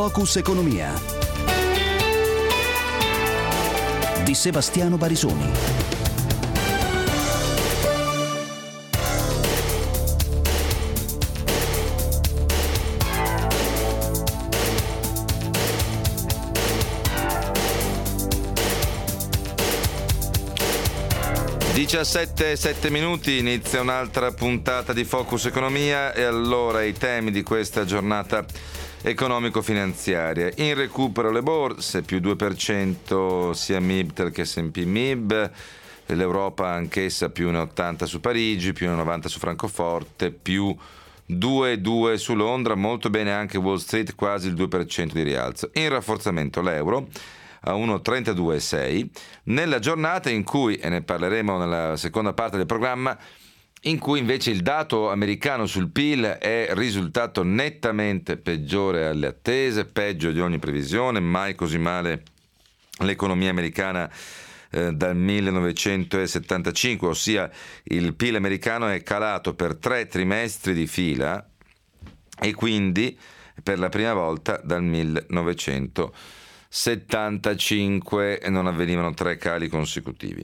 Focus Economia di Sebastiano Barisoni. (17:07) inizia un'altra puntata di Focus Economia e allora i temi di questa giornata economico-finanziaria. In recupero le borse, più 2% sia MIB che S&P MIB, l'Europa anch'essa più 1,80 su Parigi, più 1,90 su Francoforte, più 2,2 su Londra, molto bene anche Wall Street, quasi il 2% di rialzo. In rafforzamento l'euro a 1,32,6 nella giornata in cui, e ne parleremo nella seconda parte del programma, in cui invece il dato americano sul PIL è risultato nettamente peggiore alle attese, peggio di ogni previsione, mai così male l'economia americana dal 1975, ossia il PIL americano è calato per 3 trimestri di fila e quindi per la prima volta dal 1975 non avvenivano 3 cali consecutivi.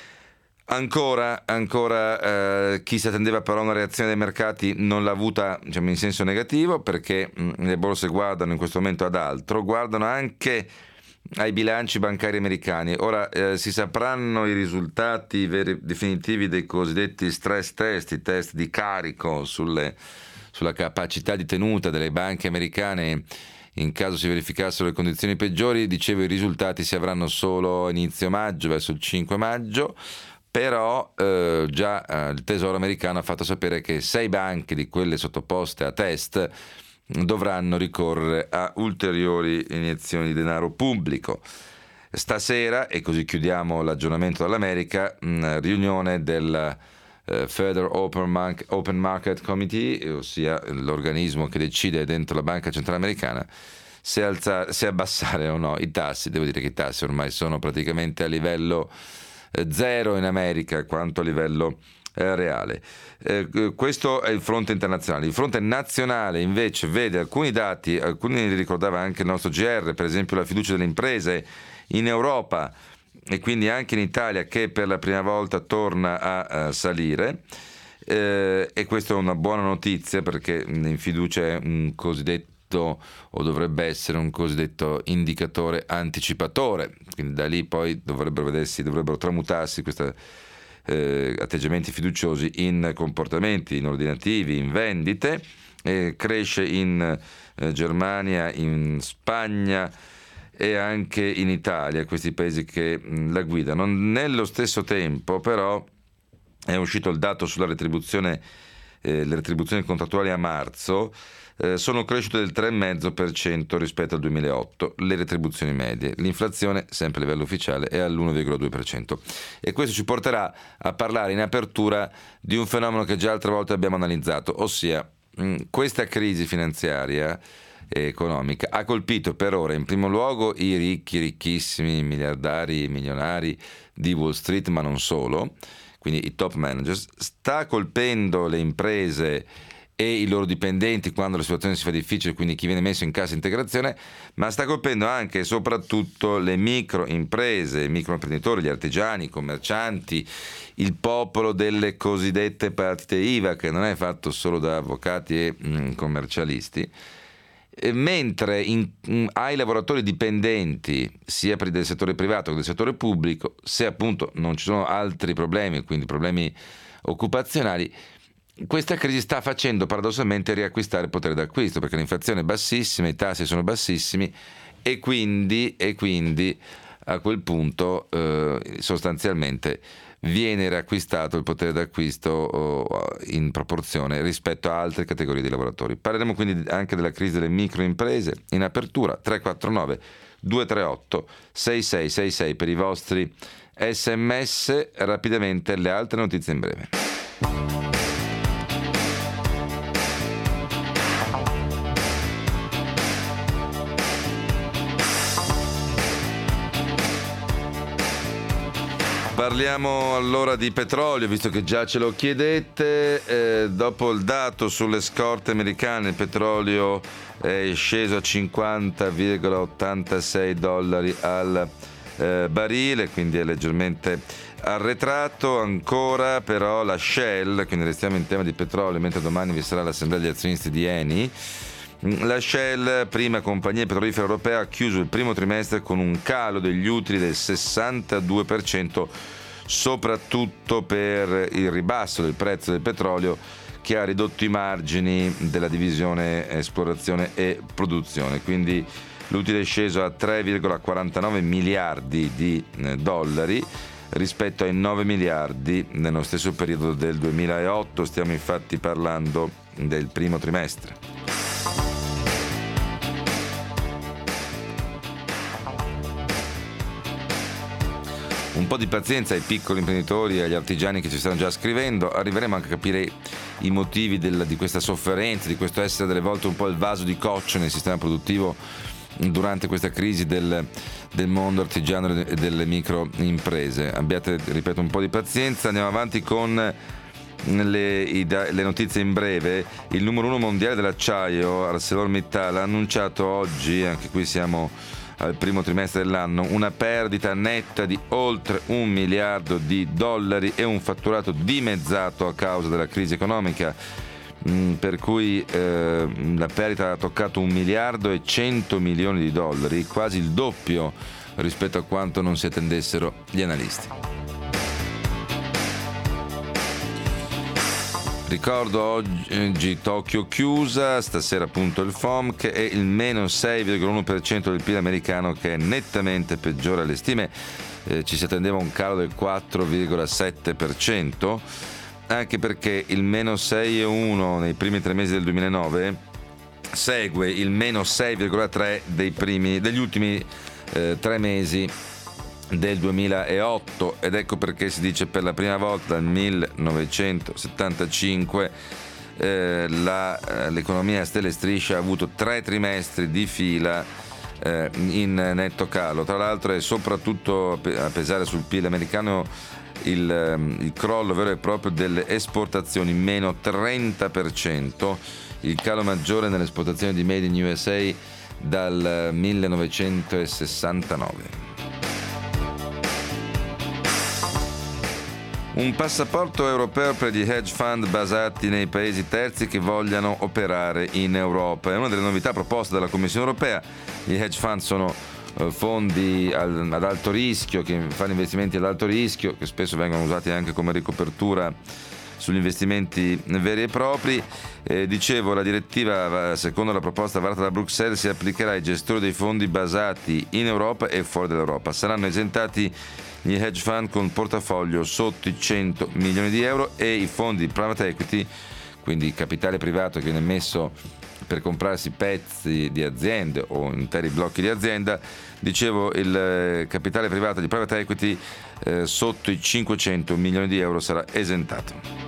Ancora chi si attendeva però una reazione dei mercati non l'ha avuta, diciamo, in senso negativo, perché le borse guardano in questo momento ad altro, guardano anche ai bilanci bancari americani. Ora si sapranno i risultati definitivi dei cosiddetti stress test, i test di carico sulla capacità di tenuta delle banche americane in caso si verificassero le condizioni peggiori. Dicevo, i risultati si avranno solo a inizio maggio, verso il 5 maggio, però già il Tesoro americano ha fatto sapere che 6 banche di quelle sottoposte a test dovranno ricorrere a ulteriori iniezioni di denaro pubblico. Stasera, e così chiudiamo l'aggiornamento dall'America, riunione del Federal Open Market Committee, ossia l'organismo che decide dentro la Banca Centrale Americana se abbassare o no i tassi. Devo dire che i tassi ormai sono praticamente a livello zero in America quanto a livello reale. Questo è il fronte internazionale. Il fronte nazionale invece vede alcuni dati, alcuni li ricordava anche il nostro GR, per esempio la fiducia delle imprese in Europa e quindi anche in Italia, che per la prima volta torna a salire, e questa è una buona notizia, perché in fiducia è un cosiddetto, o dovrebbe essere un cosiddetto indicatore anticipatore, quindi da lì poi dovrebbero tramutarsi questi atteggiamenti fiduciosi in comportamenti, in ordinativi, in vendite. Cresce in Germania, in Spagna e anche in Italia, questi paesi che la guidano. Nello stesso tempo però è uscito il dato sulla retribuzione, le retribuzioni contrattuali a marzo sono cresciute del 3,5% rispetto al 2008, le retribuzioni medie. L'inflazione, sempre a livello ufficiale, è all'1,2%, e questo ci porterà a parlare in apertura di un fenomeno che già altre volte abbiamo analizzato, ossia questa crisi finanziaria e economica ha colpito per ora in primo luogo i ricchissimi, miliardari, milionari di Wall Street, ma non solo, quindi i top managers. Sta colpendo le imprese e i loro dipendenti quando la situazione si fa difficile, quindi chi viene messo in cassa integrazione, ma sta colpendo anche e soprattutto le microimprese, i microimprenditori, gli artigiani, i commercianti, il popolo delle cosiddette partite IVA, che non è fatto solo da avvocati e commercialisti. Mentre ai lavoratori dipendenti, sia del settore privato che del settore pubblico, se appunto non ci sono altri problemi, quindi problemi occupazionali, questa crisi sta facendo paradossalmente riacquistare potere d'acquisto, perché l'inflazione è bassissima, i tassi sono bassissimi e quindi a quel punto sostanzialmente viene riacquistato il potere d'acquisto in proporzione rispetto a altre categorie di lavoratori. Parleremo quindi anche della crisi delle microimprese in apertura. 349 238 6666 per i vostri SMS. Rapidamente le altre notizie in breve. Parliamo allora di petrolio, visto che già ce lo chiedete. Dopo il dato sulle scorte americane, il petrolio è sceso a $50,86 al barile, quindi è leggermente arretrato. Ancora però la Shell, quindi restiamo in tema di petrolio, mentre domani vi sarà l'assemblea degli azionisti di Eni. La Shell, prima compagnia petrolifera europea, ha chiuso il primo trimestre con un calo degli utili del 62%, soprattutto per il ribasso del prezzo del petrolio, che ha ridotto i margini della divisione esplorazione e produzione. Quindi l'utile è sceso a 3,49 miliardi di dollari rispetto ai 9 miliardi nello stesso periodo del 2008. Stiamo infatti parlando del primo trimestre. Un po' di pazienza ai piccoli imprenditori e agli artigiani che ci stanno già scrivendo. Arriveremo anche a capire i motivi di questa sofferenza, di questo essere delle volte un po' il vaso di coccio nel sistema produttivo durante questa crisi del mondo artigiano e delle micro imprese. Abbiate, ripeto, un po' di pazienza. Andiamo avanti con le notizie in breve. Il numero 1 mondiale dell'acciaio, ArcelorMittal, ha annunciato oggi, anche qui siamo al primo trimestre dell'anno, una perdita netta di oltre $1 miliardo e un fatturato dimezzato a causa della crisi economica, per cui la perdita ha toccato $1,1 miliardi, quasi il doppio rispetto a quanto non si attendessero gli analisti. Ricordo oggi Tokyo chiusa, stasera appunto il FOMC e il meno 6,1% del PIL americano, che è nettamente peggiore alle stime. Ci si attendeva un calo del 4,7%, anche perché il meno 6,1% nei primi 3 mesi del 2009 segue il meno 6,3% degli ultimi 3 mesi del 2008, ed ecco perché si dice per la prima volta dal 1975 l'economia a stelle e strisce ha avuto 3 trimestri di fila in netto calo. Tra l'altro è soprattutto a pesare sul PIL americano il crollo vero e proprio delle esportazioni, meno 30%, il calo maggiore nelle esportazioni di Made in USA dal 1969. Un passaporto europeo per gli hedge fund basati nei paesi terzi che vogliano operare in Europa. È una delle novità proposte dalla Commissione europea. Gli hedge fund sono fondi ad alto rischio, che fanno investimenti ad alto rischio, che spesso vengono usati anche come ricopertura sugli investimenti veri e propri. Dicevo, la direttiva, secondo la proposta varata da Bruxelles, si applicherà ai gestori dei fondi basati in Europa e fuori dall'Europa. Saranno esentati gli hedge fund con portafoglio sotto i €100 milioni e i fondi private equity, quindi capitale privato che viene messo per comprarsi pezzi di aziende o interi blocchi di azienda. Dicevo, il capitale privato di private equity sotto i €500 milioni sarà esentato.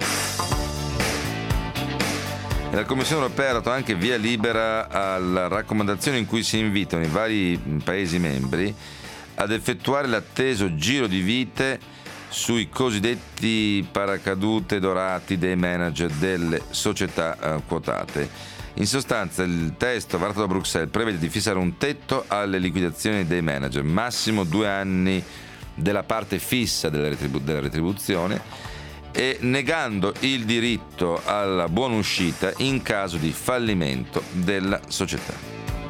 La Commissione europea ha dato anche via libera alla raccomandazione in cui si invitano i vari Paesi membri ad effettuare l'atteso giro di vite sui cosiddetti paracadute dorati dei manager delle società quotate. In sostanza, il testo varato da Bruxelles prevede di fissare un tetto alle liquidazioni dei manager, massimo 2 anni della parte fissa della retribuzione, e negando il diritto alla buona uscita in caso di fallimento della società.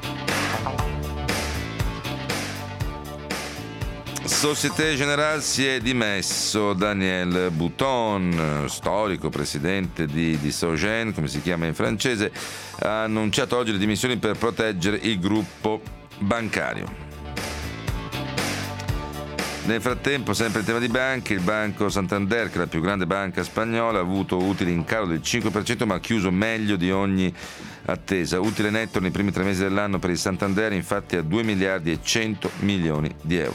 Société Générale si è dimesso Daniel Bouton, storico presidente di Sogén, come si chiama in francese, ha annunciato oggi le dimissioni per proteggere il gruppo bancario. Nel frattempo, sempre in tema di banche, il Banco Santander, che è la più grande banca spagnola, ha avuto utili in calo del 5%, ma ha chiuso meglio di ogni attesa. Utile netto nei primi 3 mesi dell'anno per il Santander, infatti, a €2,1 miliardi.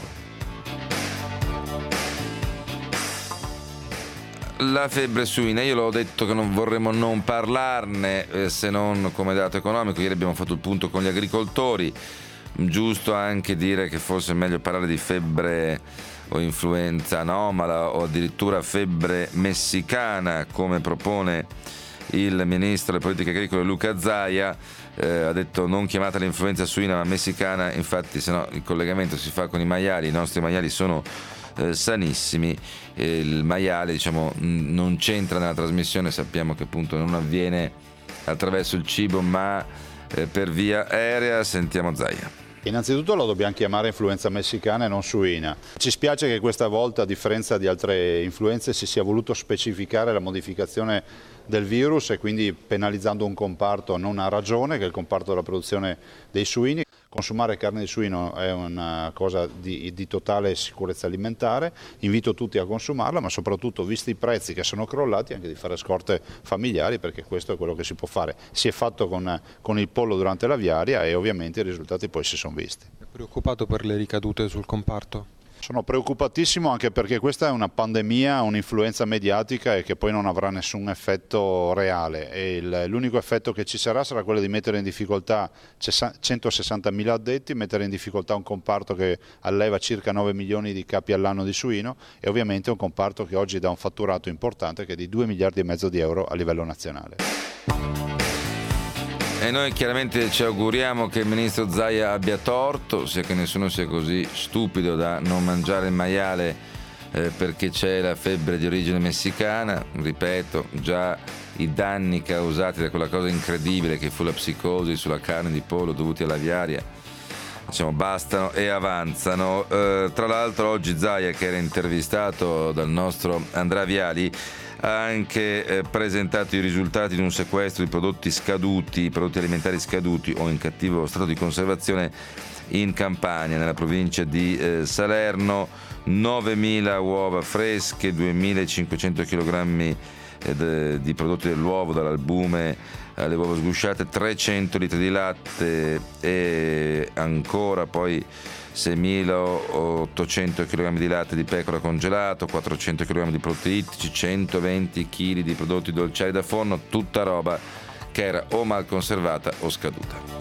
La febbre suina, io l'ho detto che non vorremmo non parlarne, se non come dato economico. Ieri abbiamo fatto il punto con gli agricoltori, giusto anche dire che forse è meglio parlare di febbre o influenza anomala o addirittura febbre messicana, come propone il ministro delle politiche agricole Luca Zaia. Ha detto non chiamatela influenza suina ma messicana, infatti se no il collegamento si fa con i maiali, i nostri maiali sono sanissimi, il maiale non c'entra nella trasmissione, sappiamo che appunto non avviene attraverso il cibo ma per via aerea. Sentiamo Zaia. Innanzitutto lo dobbiamo chiamare influenza messicana e non suina. Ci spiace che questa volta, a differenza di altre influenze, si sia voluto specificare la modificazione del virus e quindi penalizzando un comparto non a ragione, che è il comparto della produzione dei suini. Consumare carne di suino è una cosa di totale sicurezza alimentare, invito tutti a consumarla, ma soprattutto, visti i prezzi che sono crollati, anche di fare scorte familiari, perché questo è quello che si può fare. Si è fatto con il pollo durante la viaria e ovviamente i risultati poi si sono visti. È preoccupato per le ricadute sul comparto? Sono preoccupatissimo anche perché questa è una pandemia, un'influenza mediatica e che poi non avrà nessun effetto reale e l'unico effetto che ci sarà quello di mettere in difficoltà 160.000 addetti, mettere in difficoltà un comparto che alleva circa 9 milioni di capi all'anno di suino e ovviamente un comparto che oggi dà un fatturato importante che è di 2,5 miliardi di euro a livello nazionale. E noi chiaramente ci auguriamo che il ministro Zaia abbia torto, ossia che nessuno sia così stupido da non mangiare il maiale perché c'è la febbre di origine messicana. Ripeto, già i danni causati da quella cosa incredibile che fu la psicosi sulla carne di pollo dovuti alla viaria, bastano e avanzano. Tra l'altro oggi Zaia, che era intervistato dal nostro Andrea Viali, ha anche presentato i risultati di un sequestro di prodotti alimentari scaduti o in cattivo stato di conservazione in Campania, nella provincia di Salerno. 9.000 uova fresche, 2.500 kg di prodotti dell'uovo, dall'albume alle uova sgusciate, 300 litri di latte e ancora poi 6.800 kg di latte di pecora congelato, 400 kg di prodotti ittici, 120 kg di prodotti dolciari da forno, tutta roba che era o mal conservata o scaduta.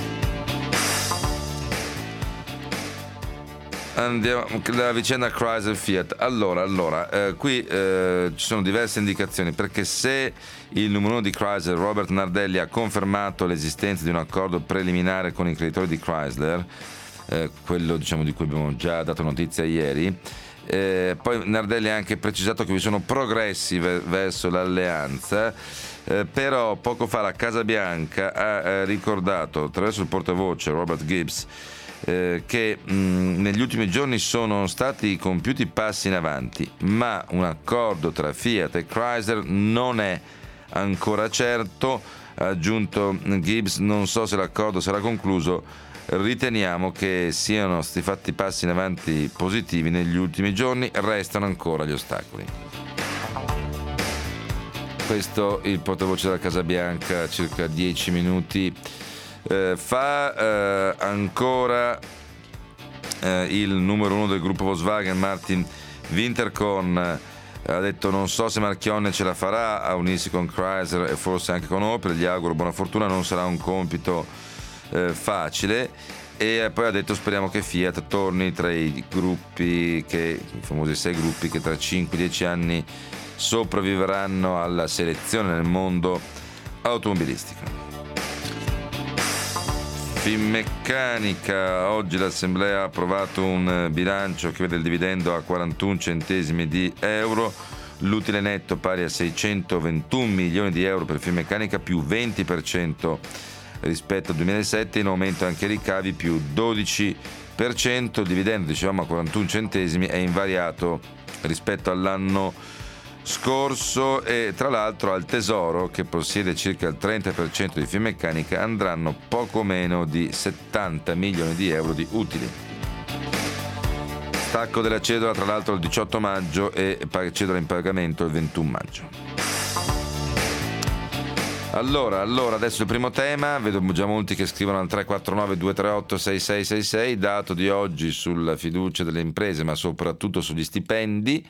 Andiamo alla vicenda Chrysler Fiat. Allora, qui ci sono diverse indicazioni, perché se il numero uno di Chrysler, Robert Nardelli, ha confermato l'esistenza di un accordo preliminare con i creditori di Chrysler, quello di cui abbiamo già dato notizia ieri, poi Nardelli ha anche precisato che vi sono progressi verso l'alleanza, però poco fa la Casa Bianca ha ricordato attraverso il portavoce Robert Gibbs che negli ultimi giorni sono stati compiuti passi in avanti, ma un accordo tra Fiat e Chrysler non è ancora certo. Ha aggiunto Gibbs: non so se l'accordo sarà concluso, riteniamo che siano stati fatti passi in avanti positivi negli ultimi giorni, restano ancora gli ostacoli. Questo il portavoce della Casa Bianca circa 10 minuti fa. Ancora il numero uno del gruppo Volkswagen, Martin Winterkorn, ha detto: non so se Marchionne ce la farà a unirsi con Chrysler e forse anche con Opel, gli auguro buona fortuna, non sarà un compito facile. E poi ha detto: speriamo che Fiat torni tra i gruppi, i famosi 6 gruppi che tra 5-10 anni sopravvivranno alla selezione nel mondo automobilistico. Finmeccanica, oggi l'Assemblea ha approvato un bilancio che vede il dividendo a 41 centesimi di euro, l'utile netto pari a 621 milioni di euro per Finmeccanica, più 20% rispetto al 2007, in aumento anche i ricavi, più 12%, il dividendo, dicevamo, a 41 centesimi è invariato rispetto all'anno scorso. E tra l'altro al Tesoro, che possiede circa il 30% di Finmeccanica, andranno poco meno di 70 milioni di euro di utili. Stacco della cedola tra l'altro il 18 maggio e cedola in pagamento il 21 maggio. Allora, adesso il primo tema, vedo già molti che scrivono al 349 238 6666, dato di oggi sulla fiducia delle imprese, ma soprattutto sugli stipendi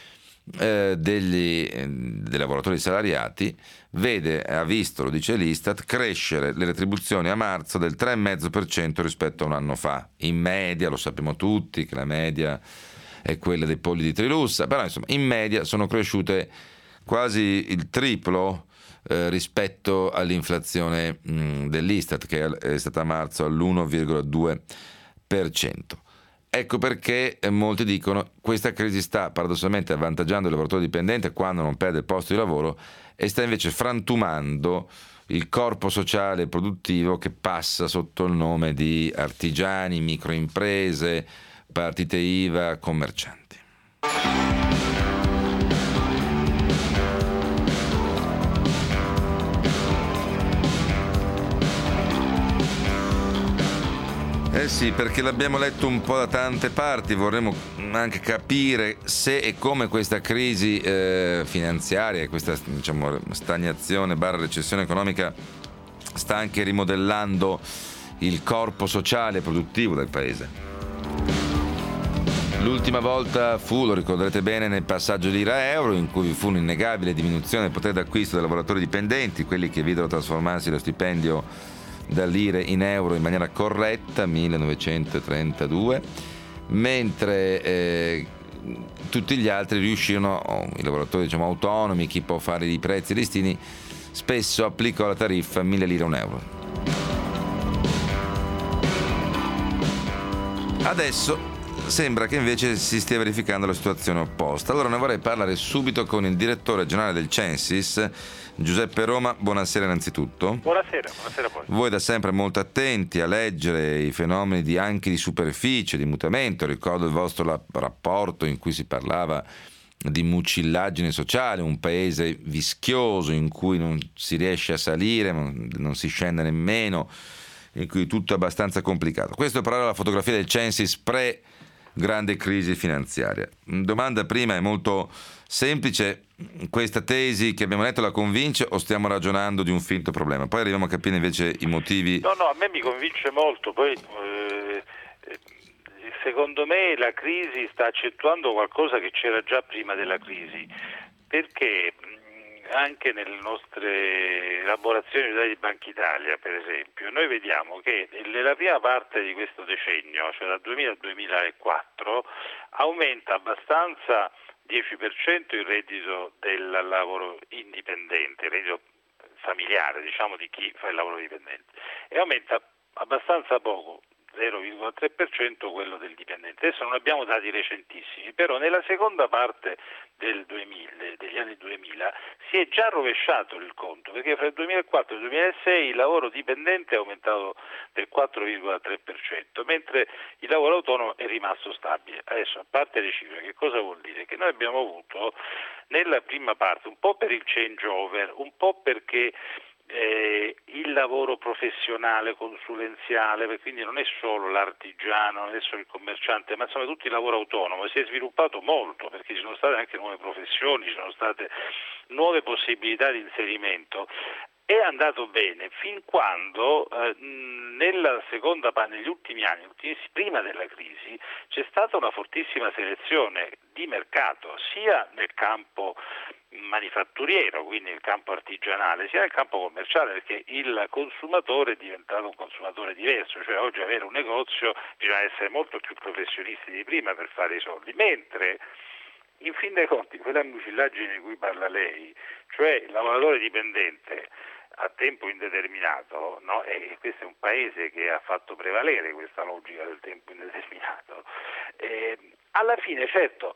dei lavoratori salariati, ha visto, lo dice l'Istat, crescere le retribuzioni a marzo del 3,5% rispetto a un anno fa. In media, lo sappiamo tutti, che la media è quella dei polli di Trilussa, però insomma in media sono cresciute quasi il triplo rispetto all'inflazione dell'Istat, che è stata a marzo all'1,2%. Ecco perché molti dicono questa crisi sta paradossalmente avvantaggiando il lavoratore dipendente quando non perde il posto di lavoro e sta invece frantumando il corpo sociale e produttivo che passa sotto il nome di artigiani, microimprese, partite IVA, commercianti. Eh sì, perché l'abbiamo letto un po' da tante parti, vorremmo anche capire se e come questa crisi finanziaria, questa stagnazione / recessione economica sta anche rimodellando il corpo sociale e produttivo del paese. L'ultima volta fu, lo ricorderete bene, nel passaggio di lira-euro, in cui vi fu un'innegabile diminuzione del potere d'acquisto dei lavoratori dipendenti, quelli che videro trasformarsi lo stipendio da lire in euro in maniera corretta, 1932, mentre tutti gli altri riuscirono, i lavoratori autonomi, chi può fare i prezzi e i listini, spesso applicò la tariffa 1000 lire un euro. Adesso sembra che invece si stia verificando la situazione opposta. Allora ne vorrei parlare subito con il direttore generale del Censis, Giuseppe Roma. Buonasera innanzitutto. Buonasera a voi. Voi da sempre molto attenti a leggere i fenomeni anche di superficie, di mutamento. Ricordo il vostro rapporto in cui si parlava di mucillaggine sociale, un paese vischioso in cui non si riesce a salire, non si scende nemmeno, in cui tutto è abbastanza complicato. Questo però è la fotografia del Censis pre-grande crisi finanziaria. Domanda prima è molto semplice: questa tesi che abbiamo letto la convince o stiamo ragionando di un finto problema? Poi arriviamo a capire invece i motivi. No, a me mi convince molto. Poi secondo me la crisi sta accentuando qualcosa che c'era già prima della crisi, perché anche nelle nostre elaborazioni di Banca Italia, per esempio, noi vediamo che nella prima parte di questo decennio, cioè dal 2000 al 2004, aumenta abbastanza 10% il reddito del lavoro indipendente, il reddito familiare, diciamo, di chi fa il lavoro dipendente, e aumenta abbastanza poco, 0,3%, quello del dipendente. Adesso non abbiamo dati recentissimi, però nella seconda parte degli anni 2000 si è già rovesciato il conto, perché fra il 2004 e il 2006 il lavoro dipendente è aumentato del 4,3%, mentre il lavoro autonomo è rimasto stabile. Adesso, a parte le cifre, che cosa vuol dire? Che noi abbiamo avuto nella prima parte, un po' per il changeover, un po' perché il lavoro professionale, consulenziale, quindi non è solo l'artigiano, non è solo il commerciante, ma insomma tutto il lavoro autonomo si è sviluppato molto, perché ci sono state anche nuove professioni, ci sono state nuove possibilità di inserimento. È andato bene fin quando negli ultimi anni, prima della crisi, c'è stata una fortissima selezione di mercato, sia nel campo manifatturiero, quindi nel campo artigianale, sia nel campo commerciale, perché il consumatore è diventato un consumatore diverso, cioè oggi avere un negozio bisogna essere molto più professionisti di prima per fare i soldi, mentre in fin dei conti quella mucillaggine di cui parla lei, cioè il lavoratore dipendente a tempo indeterminato, no? E questo è un paese che ha fatto prevalere questa logica del tempo indeterminato, alla fine certo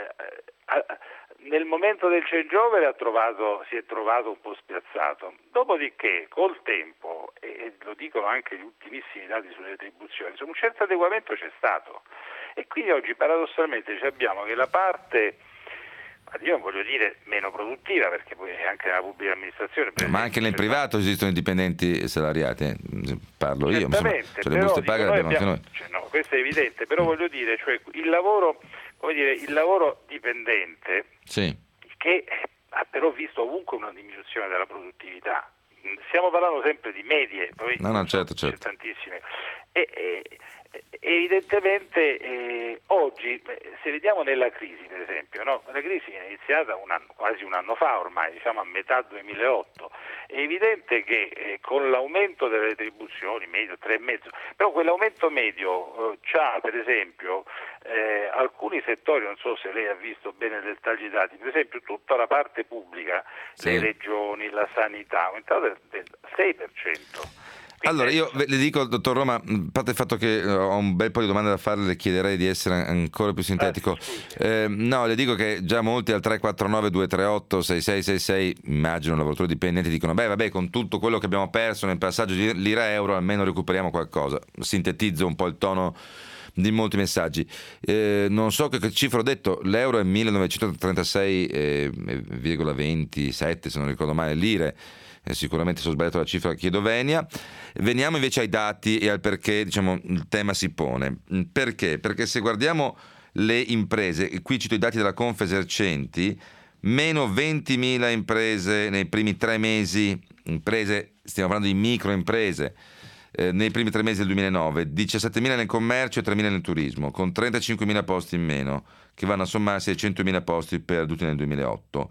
nel momento del changeover si è trovato un po' spiazzato, dopodiché col tempo, e lo dicono anche gli ultimissimi dati sulle retribuzioni, un certo adeguamento c'è stato, e quindi oggi paradossalmente abbiamo che la parte, io non voglio dire meno produttiva, perché poi anche nella pubblica amministrazione, ma anche nel privato esistono dipendenti salariati, parlo io, insomma, però, le buste paga le abbiamo anche noi. Questo è evidente, però voglio dire, cioè il lavoro dipendente, sì, che ha però visto ovunque una diminuzione della produttività. Stiamo parlando sempre di medie, poi certo. tantissime. Evidentemente oggi, se vediamo nella crisi per esempio, no? La crisi è iniziata quasi un anno fa ormai, diciamo a metà 2008, è evidente che con l'aumento delle retribuzioni, medio 3,5, però quell'aumento medio c'ha per esempio alcuni settori, non so se lei ha visto bene i dettagli i dati, per esempio tutta la parte pubblica, sì, le regioni, la sanità, è aumentata del 6%. Allora io le dico, dottor Roma, a parte il fatto che ho un bel po' di domande da farle, le chiederei di essere ancora più sintetico. No, le dico che già molti al 349-238-6666, immagino lavoratori dipendenti, dicono vabbè, con tutto quello che abbiamo perso nel passaggio di lira-euro almeno recuperiamo qualcosa. Sintetizzo un po' il tono di molti messaggi. Non so che cifra ho detto, l'euro è 1936,27 se non ricordo male lire. Sicuramente se ho sbagliato la cifra chiedo venia. Veniamo invece ai dati e al perché, diciamo, il tema si pone. Perché? Perché se guardiamo le imprese, e qui cito i dati della Confesercenti, meno 20.000 imprese nei primi 3 mesi, imprese, stiamo parlando di microimprese, nei primi 3 mesi del 2009, 17.000 nel commercio e 3.000 nel turismo, con 35.000 posti in meno, che vanno a sommarsi ai 100.000 posti perduti nel 2008.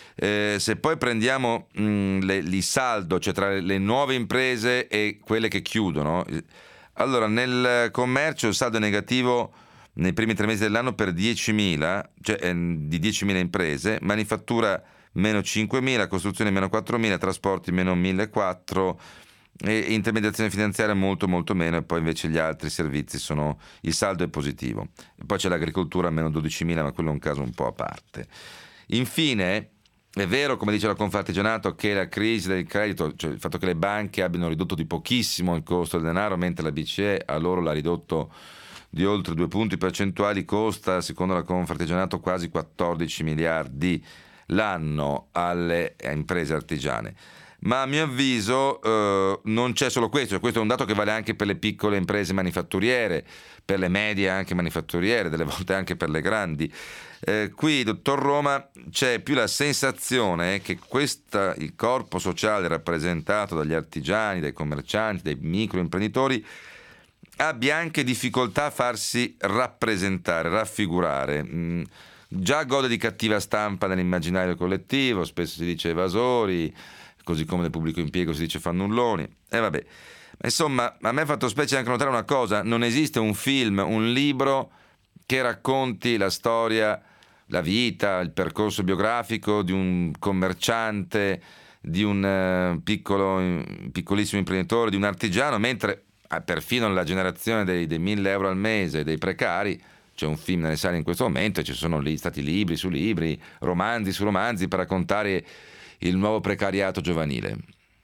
Se poi prendiamo il saldo, cioè tra le nuove imprese e quelle che chiudono, allora nel commercio il saldo è negativo nei primi 3 mesi dell'anno per 10.000, cioè di 10.000 imprese, manifattura meno 5.000, costruzione meno 4.000, trasporti meno 1.400 e intermediazione finanziaria molto molto meno, e poi invece gli altri servizi il saldo è positivo. E poi c'è l'agricoltura meno 12.000, ma quello è un caso un po' a parte. Infine è vero, come dice la Confartigianato, che la crisi del credito, cioè il fatto che le banche abbiano ridotto di pochissimo il costo del denaro, mentre la BCE a loro l'ha ridotto di oltre 2 punti percentuali, costa, secondo la Confartigianato, quasi 14 miliardi l'anno alle imprese artigiane. Ma a mio avviso non c'è solo questo, questo è un dato che vale anche per le piccole imprese manifatturiere, per le medie anche manifatturiere, delle volte anche per le grandi. Qui, dottor Roma, c'è più la sensazione che il corpo sociale rappresentato dagli artigiani, dai commercianti, dai microimprenditori abbia anche difficoltà a farsi rappresentare, raffigurare. Già gode di cattiva stampa nell'immaginario collettivo, spesso si dice evasori, così come nel pubblico impiego si dice fannulloni. Vabbè. Insomma, a me ha fatto specie anche notare una cosa: non esiste un film, un libro che racconti la storia, la vita, il percorso biografico di un commerciante, di un piccolissimo imprenditore, di un artigiano, mentre perfino nella generazione dei 1.000 euro al mese, dei precari, c'è un film nelle sale in questo momento e ci sono stati libri su libri, romanzi su romanzi per raccontare il nuovo precariato giovanile.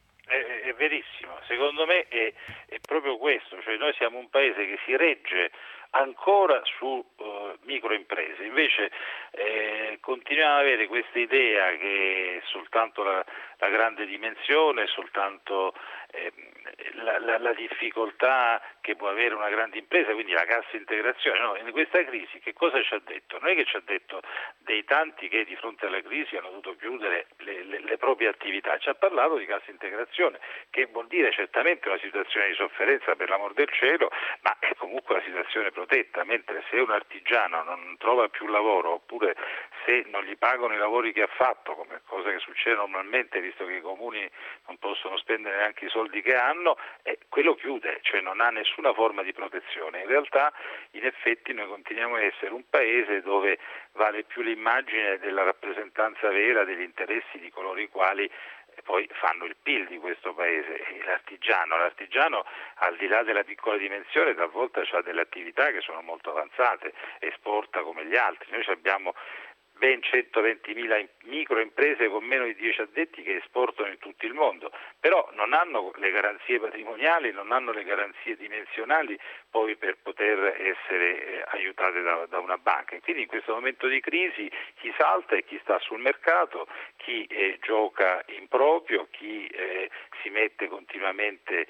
È verissimo, secondo me è proprio questo, cioè noi siamo un paese che si regge ancora su microimprese, invece continuiamo ad avere questa idea che soltanto la grande dimensione, soltanto la difficoltà che può avere una grande impresa, quindi la cassa integrazione. No, in questa crisi che cosa ci ha detto? Non è che ci ha detto dei tanti che di fronte alla crisi hanno dovuto chiudere le proprie attività, ci ha parlato di cassa integrazione, che vuol dire certamente una situazione di sofferenza, per l'amor del cielo, ma è comunque una situazione protetta, mentre se un artigiano non trova più lavoro, oppure se non gli pagano i lavori che ha fatto, come cosa che succede normalmente, visto che i comuni non possono spendere neanche i soldi che hanno, quello chiude, cioè non ha nessuna forma di protezione. In realtà, in effetti, noi continuiamo a essere un paese dove vale più l'immagine della rappresentanza vera degli interessi di coloro i quali poi fanno il PIL di questo paese. L'artigiano, al di là della piccola dimensione, talvolta ha delle attività che sono molto avanzate, esporta come gli altri. Noi abbiamo ben 120.000 microimprese con meno di 10 addetti che esportano in tutto il mondo, però non hanno le garanzie patrimoniali, non hanno le garanzie dimensionali poi per poter essere aiutate da una banca. E quindi in questo momento di crisi chi salta è chi sta sul mercato, chi gioca in proprio, chi si mette continuamente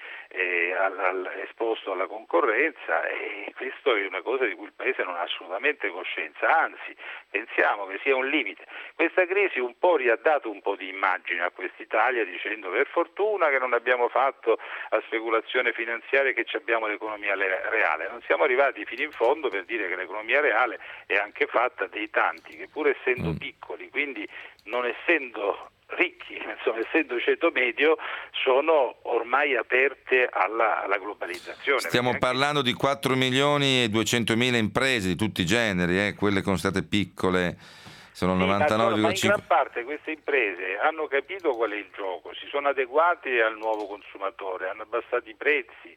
esposto alla concorrenza, e questo è una cosa di cui il Paese non ha assolutamente coscienza, anzi pensiamo che sia un limite. Questa crisi un po' ridato un po' di immagine a quest'Italia, dicendo per fortuna che non abbiamo fatto la speculazione finanziaria, che abbiamo l'economia reale. Non siamo arrivati fino in fondo per dire che l'economia reale è anche fatta dei tanti che, pur essendo piccoli, quindi non essendo ricchi, insomma, essendo ceto medio, sono ormai aperte alla globalizzazione. Stiamo parlando di 4.200.000 imprese di tutti i generi, quelle considerate piccole sono 99,5. Ma in gran parte queste imprese hanno capito qual è il gioco, si sono adeguate al nuovo consumatore, hanno abbassato i prezzi,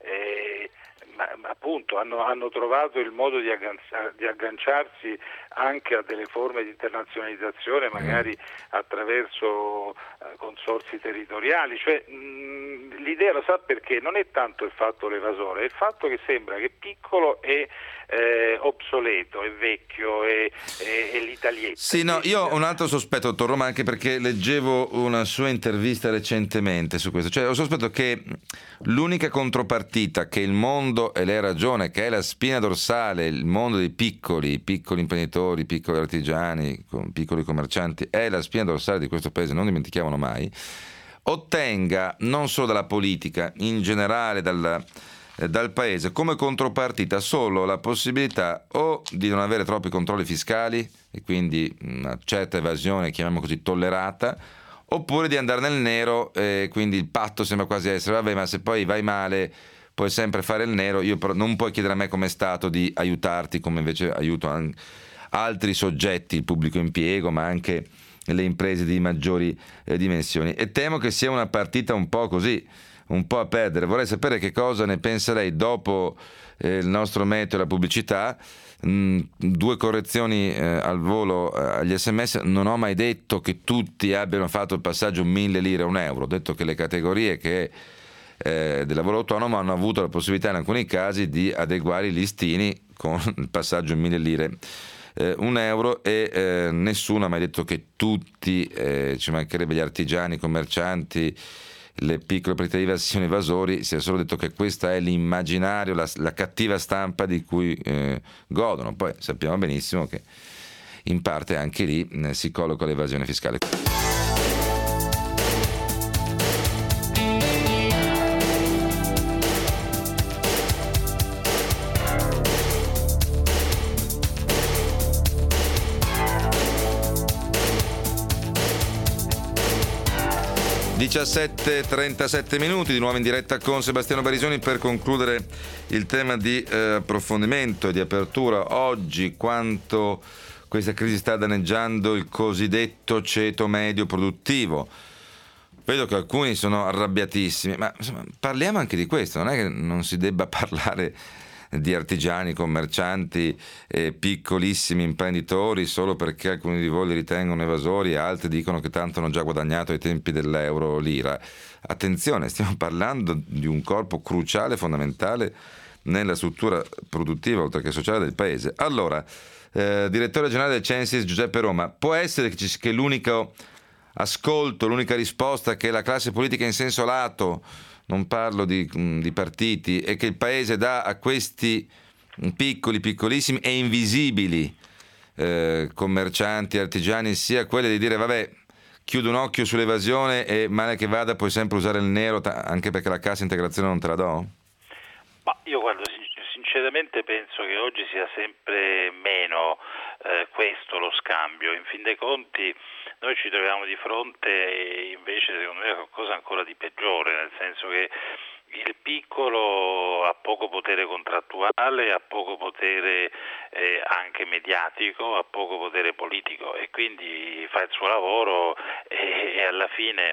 ma appunto hanno trovato il modo di agganciarsi anche a delle forme di internazionalizzazione, magari attraverso consorzi territoriali. Cioè, l'idea, lo sa perché? Non è tanto il fatto l'evasore, è il fatto che sembra che piccolo è obsoleto, è vecchio, è l'italietto. Sì, no, io ho un altro sospetto, dottor Roma, anche perché leggevo una sua intervista recentemente su questo. Cioè, ho sospetto che l'unica contropartita che il mondo, e lei ha ragione, che è la spina dorsale, il mondo dei piccoli imprenditori, piccoli artigiani, piccoli commercianti, è la spina dorsale di questo paese, non dimentichiamolo mai, ottenga non solo dalla politica, in generale dal paese, come contropartita solo la possibilità o di non avere troppi controlli fiscali e quindi una certa evasione, chiamiamo così, tollerata, oppure di andare nel nero, quindi il patto sembra quasi essere, vabbè, ma se poi vai male puoi sempre fare il nero, io però non puoi chiedere a me come Stato di aiutarti come invece aiuto altri soggetti, il pubblico impiego, ma anche le imprese di maggiori dimensioni. E temo che sia una partita un po' così, un po' a perdere. Vorrei sapere che cosa ne pensa lei dopo il nostro meteo e la pubblicità. Due correzioni al volo agli SMS. Non ho mai detto che tutti abbiano fatto il passaggio 1.000 lire a €1. Ho detto che le categorie che del lavoro autonomo hanno avuto la possibilità in alcuni casi di adeguare i listini con il passaggio 1.000 lire €1, e nessuno ha mai detto che tutti, ci mancherebbe, gli artigiani, i commercianti, le piccole partite IVA siano evasori. Si è solo detto che questa è l'immaginario, la cattiva stampa di cui godono. Poi sappiamo benissimo che in parte anche lì si colloca l'evasione fiscale. 17:37 minuti, di nuovo in diretta con Sebastiano Barisoni per concludere il tema di approfondimento e di apertura. Oggi quanto questa crisi sta danneggiando il cosiddetto ceto medio produttivo. Vedo che alcuni sono arrabbiatissimi, ma insomma, parliamo anche di questo, non è che non si debba parlare di artigiani, commercianti, piccolissimi imprenditori solo perché alcuni di voi li ritengono evasori e altri dicono che tanto hanno già guadagnato ai tempi dell'euro lira. Attenzione, stiamo parlando di un corpo cruciale, fondamentale nella struttura produttiva oltre che sociale del paese. Allora, direttore generale del Censis Giuseppe Roma, può essere che l'unico ascolto, l'unica risposta che la classe politica in senso lato, non parlo di partiti, e che il paese dà a questi piccolissimi e invisibili commercianti, artigiani, sia quelle di dire vabbè, chiudo un occhio sull'evasione e male che vada puoi sempre usare il nero anche perché la cassa integrazione non te la do? Ma io guardo, sinceramente penso che oggi sia sempre meno questo lo scambio. In fin dei conti noi ci troviamo di fronte invece, secondo me, a qualcosa ancora di peggiore, nel senso che il piccolo ha poco potere contrattuale, ha poco potere anche mediatico, ha poco potere politico, e quindi fa il suo lavoro e alla fine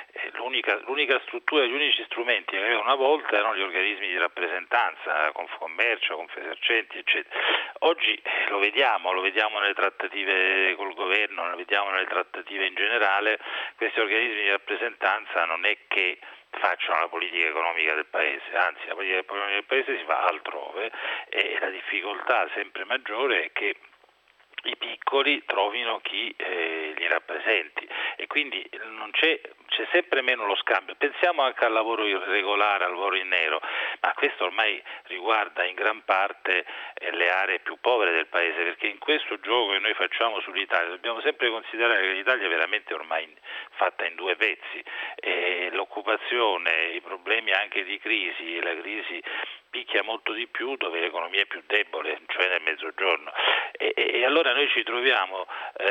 l'unica struttura, gli unici strumenti che aveva una volta erano gli organismi di rappresentanza, Confcommercio, Confesercenti, eccetera. Oggi lo vediamo nelle trattative col governo, lo vediamo nelle trattative in generale. Questi organismi di rappresentanza non è che facciano la politica economica del paese, anzi la politica economica del paese si fa altrove, e la difficoltà sempre maggiore è che i piccoli trovino chi li rappresenti, e quindi c'è sempre meno lo scambio. Pensiamo anche al lavoro irregolare, al lavoro in nero, ma questo ormai riguarda in gran parte le aree più povere del paese, perché in questo gioco che noi facciamo sull'Italia dobbiamo sempre considerare che l'Italia è veramente ormai fatta in due pezzi, e l'occupazione, i problemi anche di crisi, la crisi picchia molto di più dove l'economia è più debole, cioè nel mezzogiorno, e allora noi ci troviamo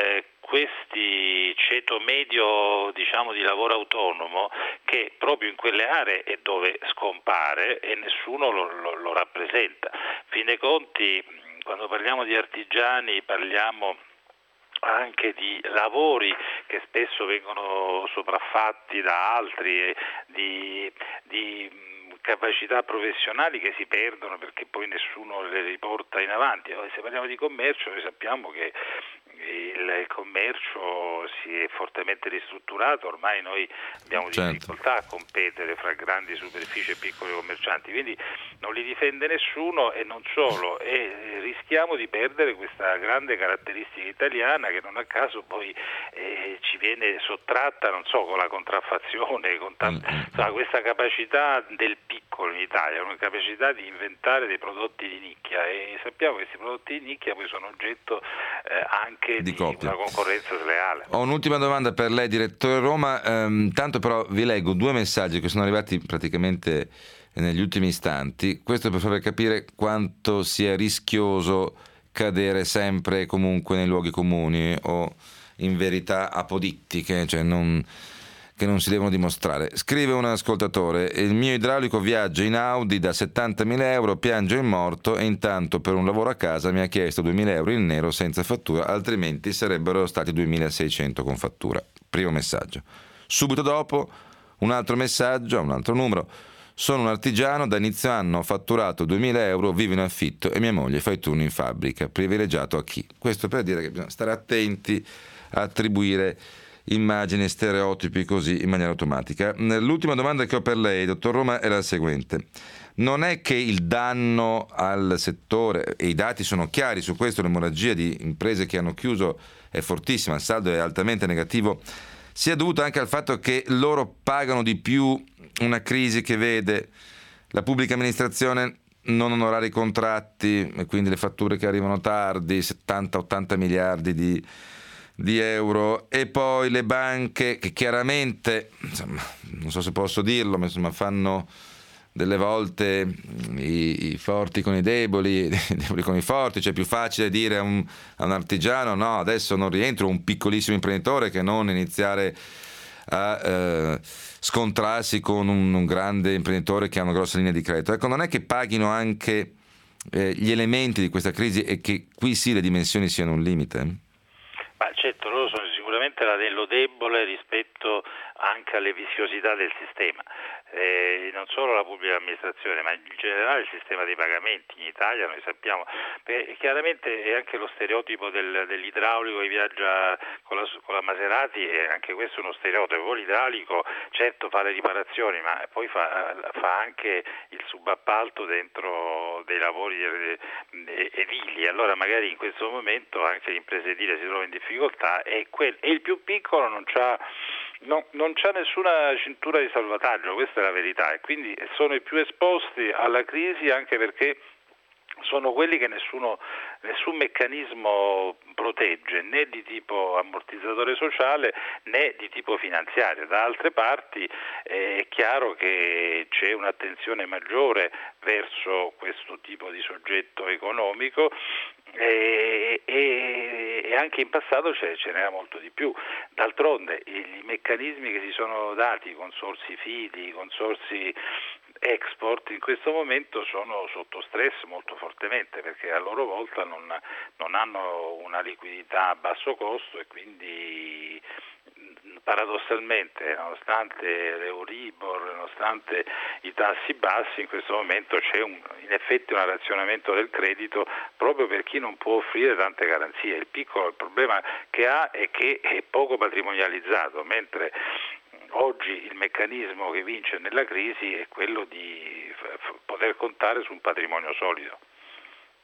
questi ceto medio, diciamo, di lavoro autonomo che proprio in quelle aree è dove scompare e nessuno lo rappresenta. Fin dei conti, quando parliamo di artigiani parliamo anche di lavori che spesso vengono sopraffatti da altri, di capacità professionali che si perdono perché poi nessuno le riporta in avanti. Se parliamo di commercio, noi sappiamo che il commercio si è fortemente ristrutturato, ormai noi abbiamo difficoltà a competere fra grandi superfici e piccoli commercianti, quindi non li difende nessuno, e non solo, e rischiamo di perdere questa grande caratteristica italiana che non a caso poi ci viene sottratta, non so, con la contraffazione, con questa capacità del piccolo in Italia, una capacità di inventare dei prodotti di nicchia, e sappiamo che questi prodotti di nicchia poi sono oggetto anche di una concorrenza sleale. Ho un'ultima domanda per lei, direttore Roma, tanto però vi leggo due messaggi che sono arrivati praticamente negli ultimi istanti, questo per farvi capire quanto sia rischioso cadere sempre e comunque nei luoghi comuni o in verità apodittiche, cioè che non si devono dimostrare. Scrive un ascoltatore: il mio idraulico viaggia in Audi da 70.000 euro, piange il morto, e intanto per un lavoro a casa mi ha chiesto 2.000 euro in nero senza fattura, altrimenti sarebbero stati 2.600 con fattura. Primo messaggio. Subito dopo un altro messaggio a un altro numero: sono un artigiano, da inizio anno ho fatturato 2.000 euro, vivo in affitto e mia moglie fa i turni in fabbrica. Privilegiato a chi? Questo per dire che bisogna stare attenti a attribuire immagini e stereotipi così in maniera automatica. L'ultima domanda che ho per lei, dottor Roma, è la seguente: non è che il danno al settore, e i dati sono chiari su questo, l'emorragia di imprese che hanno chiuso è fortissima, il saldo è altamente negativo, sia dovuto anche al fatto che loro pagano di più una crisi che vede la pubblica amministrazione non onorare i contratti e quindi le fatture che arrivano tardi, 70-80 miliardi di euro, e poi le banche che chiaramente, insomma, non so se posso dirlo, ma insomma fanno delle volte i forti con i deboli, i deboli con i forti, cioè è più facile dire a un artigiano no, adesso non rientro, un piccolissimo imprenditore, che non iniziare a scontrarsi con un grande imprenditore che ha una grossa linea di credito. Ecco, non è che paghino anche gli elementi di questa crisi e che qui sì le dimensioni siano un limite? Ma certo, loro sono sicuramente l'anello debole rispetto anche alle viciosità del sistema. Non solo la pubblica amministrazione, ma in generale il sistema dei pagamenti in Italia, noi sappiamo, chiaramente è anche lo stereotipo dell'idraulico che viaggia con la Maserati, e anche questo è uno stereotipo. L'idraulico certo fa le riparazioni, ma poi fa anche il subappalto dentro dei lavori edili, allora magari in questo momento anche l'impresa edile si trova in difficoltà, e il più piccolo non c'ha nessuna cintura di salvataggio, questa è la verità, e quindi sono i più esposti alla crisi, anche perché sono quelli che nessun meccanismo protegge, né di tipo ammortizzatore sociale né di tipo finanziario. Da altre parti è chiaro che c'è un'attenzione maggiore verso questo tipo di soggetto economico, e anche in passato ce n'era molto di più. D'altronde i meccanismi che si sono dati, i consorzi fidi, i consorsi export, in questo momento sono sotto stress molto fortemente, perché a loro volta non hanno una liquidità a basso costo, e quindi paradossalmente, nonostante l'Euribor, nonostante i tassi bassi, in questo momento c'è in effetti un razionamento del credito proprio per chi non può offrire tante garanzie. Il problema che ha è che è poco patrimonializzato, mentre oggi il meccanismo che vince nella crisi è quello di poter contare su un patrimonio solido.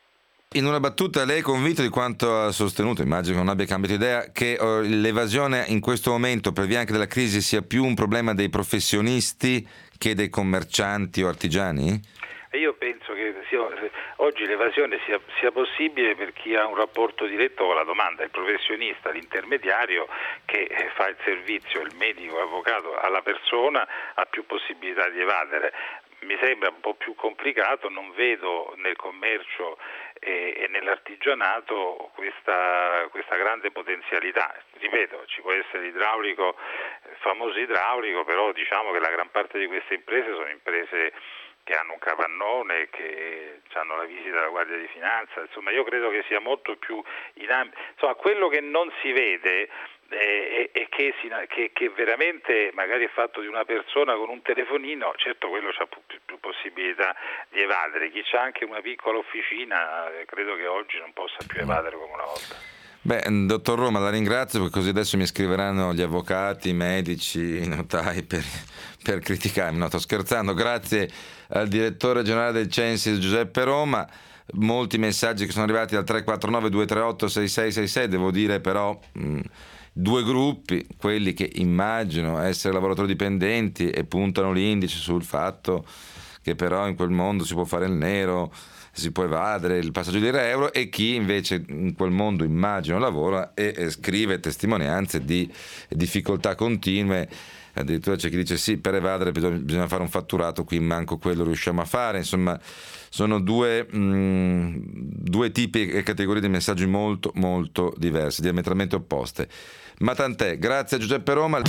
In una battuta, lei è convinto di quanto ha sostenuto, immagino che non abbia cambiato idea, che l'evasione in questo momento, per via anche della crisi, sia più un problema dei professionisti che dei commercianti o artigiani? Io penso che oggi l'evasione sia possibile per chi ha un rapporto diretto con la domanda, il professionista, l'intermediario che fa il servizio, il medico, l'avvocato alla persona ha più possibilità di evadere. Mi sembra un po' più complicato, non vedo nel commercio e nell'artigianato questa grande potenzialità. Ripeto, ci può essere l'idraulico, il famoso idraulico, però diciamo che la gran parte di queste imprese sono imprese che hanno un capannone, che hanno la visita della Guardia di Finanza, insomma io credo che sia molto più insomma quello che non si vede e che veramente magari è fatto di una persona con un telefonino, certo quello ha più possibilità di evadere, chi ha anche una piccola officina credo che oggi non possa più evadere come una volta. Beh, dottor Roma, la ringrazio perché così adesso mi scriveranno gli avvocati, i medici, i notai per criticarmi. No, sto scherzando. Grazie al direttore generale del Censis Giuseppe Roma. Molti messaggi che sono arrivati al 349 238 6666, devo dire però due gruppi, quelli che immagino essere lavoratori dipendenti e puntano l'indice sul fatto che però in quel mondo si può fare il nero, si può evadere il passaggio di euro, e chi invece in quel mondo immagino lavora e scrive testimonianze di difficoltà continue. Addirittura c'è chi dice sì, per evadere bisogna fare un fatturato, qui manco quello riusciamo a fare. Insomma, sono due tipi e categorie di messaggi molto molto diversi, diametralmente opposte, ma tant'è. Grazie a Giuseppe Roma.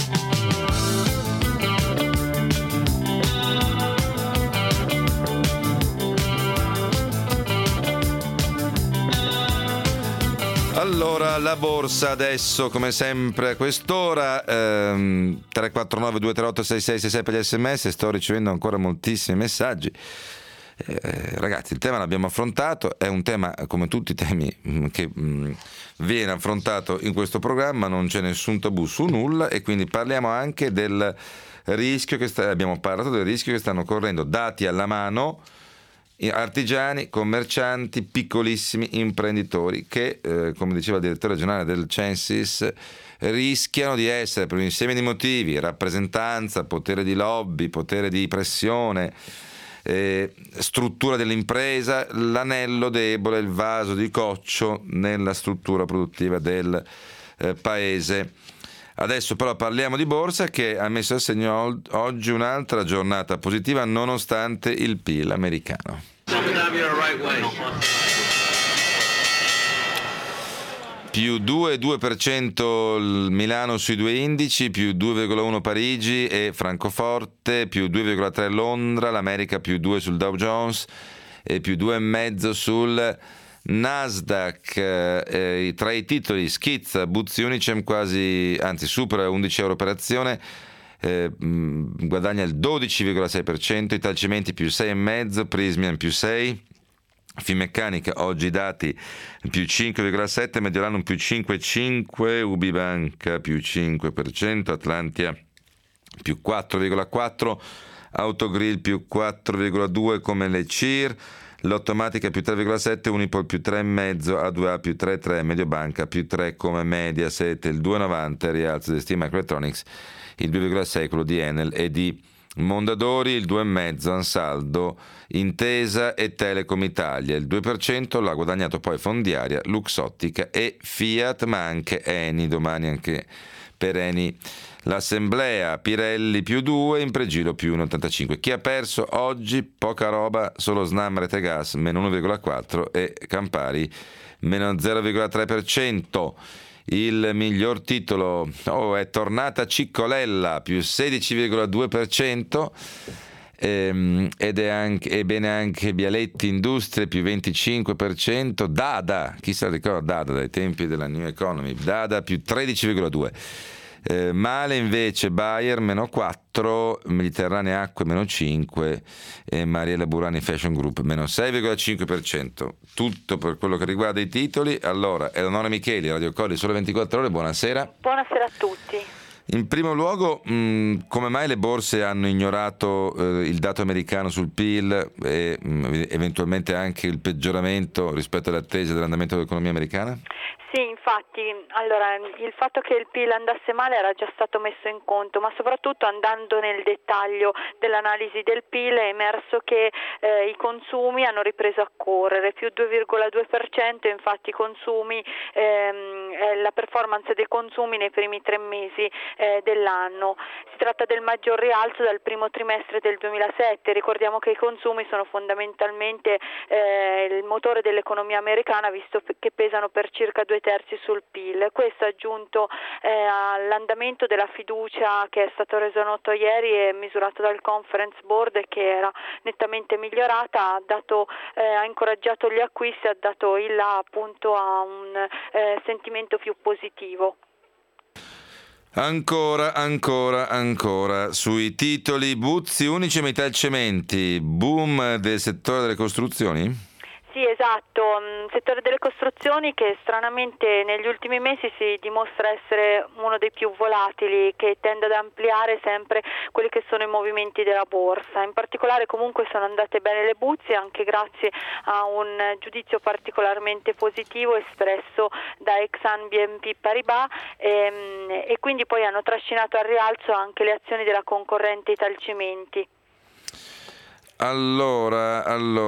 Allora, la borsa adesso, come sempre a quest'ora, 349 238 6666 per gli sms, sto ricevendo ancora moltissimi messaggi. Ragazzi, il tema l'abbiamo affrontato, è un tema come tutti i temi che viene affrontato in questo programma, non c'è nessun tabù su nulla, e quindi parliamo anche del rischio abbiamo parlato del rischio che stanno correndo, dati alla mano, artigiani, commercianti, piccolissimi imprenditori che, come diceva il direttore generale del Censis, rischiano di essere, per un insieme di motivi, rappresentanza, potere di lobby, potere di pressione, struttura dell'impresa, l'anello debole, il vaso di coccio nella struttura produttiva del paese. Adesso però parliamo di borsa, che ha messo a segno oggi un'altra giornata positiva nonostante il PIL americano. Più 2,2% il Milano sui due indici, più 2,1% Parigi e Francoforte, più 2,3% Londra, l'America più 2% sul Dow Jones e più 2,5% sul Nasdaq. Tra i titoli schizza Buzzi Unicem supera €11 per azione, guadagna il 12,6%, Italcementi più 6,5%, Prysmian più 6%, Finmeccanica oggi i dati più 5,7%, Mediolanum più 5,5%, Ubibanca più 5%, Atlantia più 4,4%, Autogrill più 4,2% come le CIR, Lottomatica più 3,7%, Unipol più 3,5%, A2A più 3,3%, Mediobanca più 3% come Mediaset, il 2,90% rialzo di Steam Microelectronics, il 2,6% quello di Enel e di Mondadori, il 2,5% Ansaldo, Intesa e Telecom Italia, il 2% l'ha guadagnato poi Fondiaria, Luxottica e Fiat, ma anche Eni, domani anche per Eni l'assemblea, Pirelli più 2%, Impregilo più 1,85%. Chi ha perso oggi? Poca roba, solo Snam Rete Gas meno 1,4% e Campari meno 0,3%. Il miglior titolo è tornata Ciccolella più 16,2%, e bene anche Bialetti Industrie più 25%, Dada, chi se la ricorda Dada dai tempi della New Economy, Dada più 13,2%. Male invece Bayer meno 4%, Mediterranea Acque meno 5% e Mariella Burani Fashion Group meno 6,5%. Tutto per quello che riguarda i titoli. Allora, Eleonora Micheli, Radio Colli, Sole 24 Ore, buonasera. Buonasera a tutti. In primo luogo, come mai le borse hanno ignorato il dato americano sul PIL e eventualmente anche il peggioramento rispetto alle attese dell'andamento dell'economia americana? Sì, infatti, allora il fatto che il PIL andasse male era già stato messo in conto, ma soprattutto andando nel dettaglio dell'analisi del PIL è emerso che i consumi hanno ripreso a correre, più 2,2%, infatti i consumi, la performance dei consumi nei primi 3 mesi dell'anno. Si tratta del maggior rialzo dal primo trimestre del 2007, ricordiamo che i consumi sono fondamentalmente il motore dell'economia americana, visto che pesano per circa 2/3 sul PIL. Questo aggiunto all'andamento della fiducia che è stato reso noto ieri e misurato dal Conference Board, che era nettamente migliorata, ha incoraggiato gli acquisti, ha dato il là appunto a un sentimento più positivo. Ancora sui titoli Buzzi, Unicem e Italcementi, boom del settore delle costruzioni? Sì, esatto, settore delle costruzioni che stranamente negli ultimi mesi si dimostra essere uno dei più volatili, che tende ad ampliare sempre quelli che sono i movimenti della borsa. In particolare comunque sono andate bene le Buzzi anche grazie a un giudizio particolarmente positivo espresso da Exane BNP Paribas e quindi poi hanno trascinato al rialzo anche le azioni della concorrente Italcementi. Allora,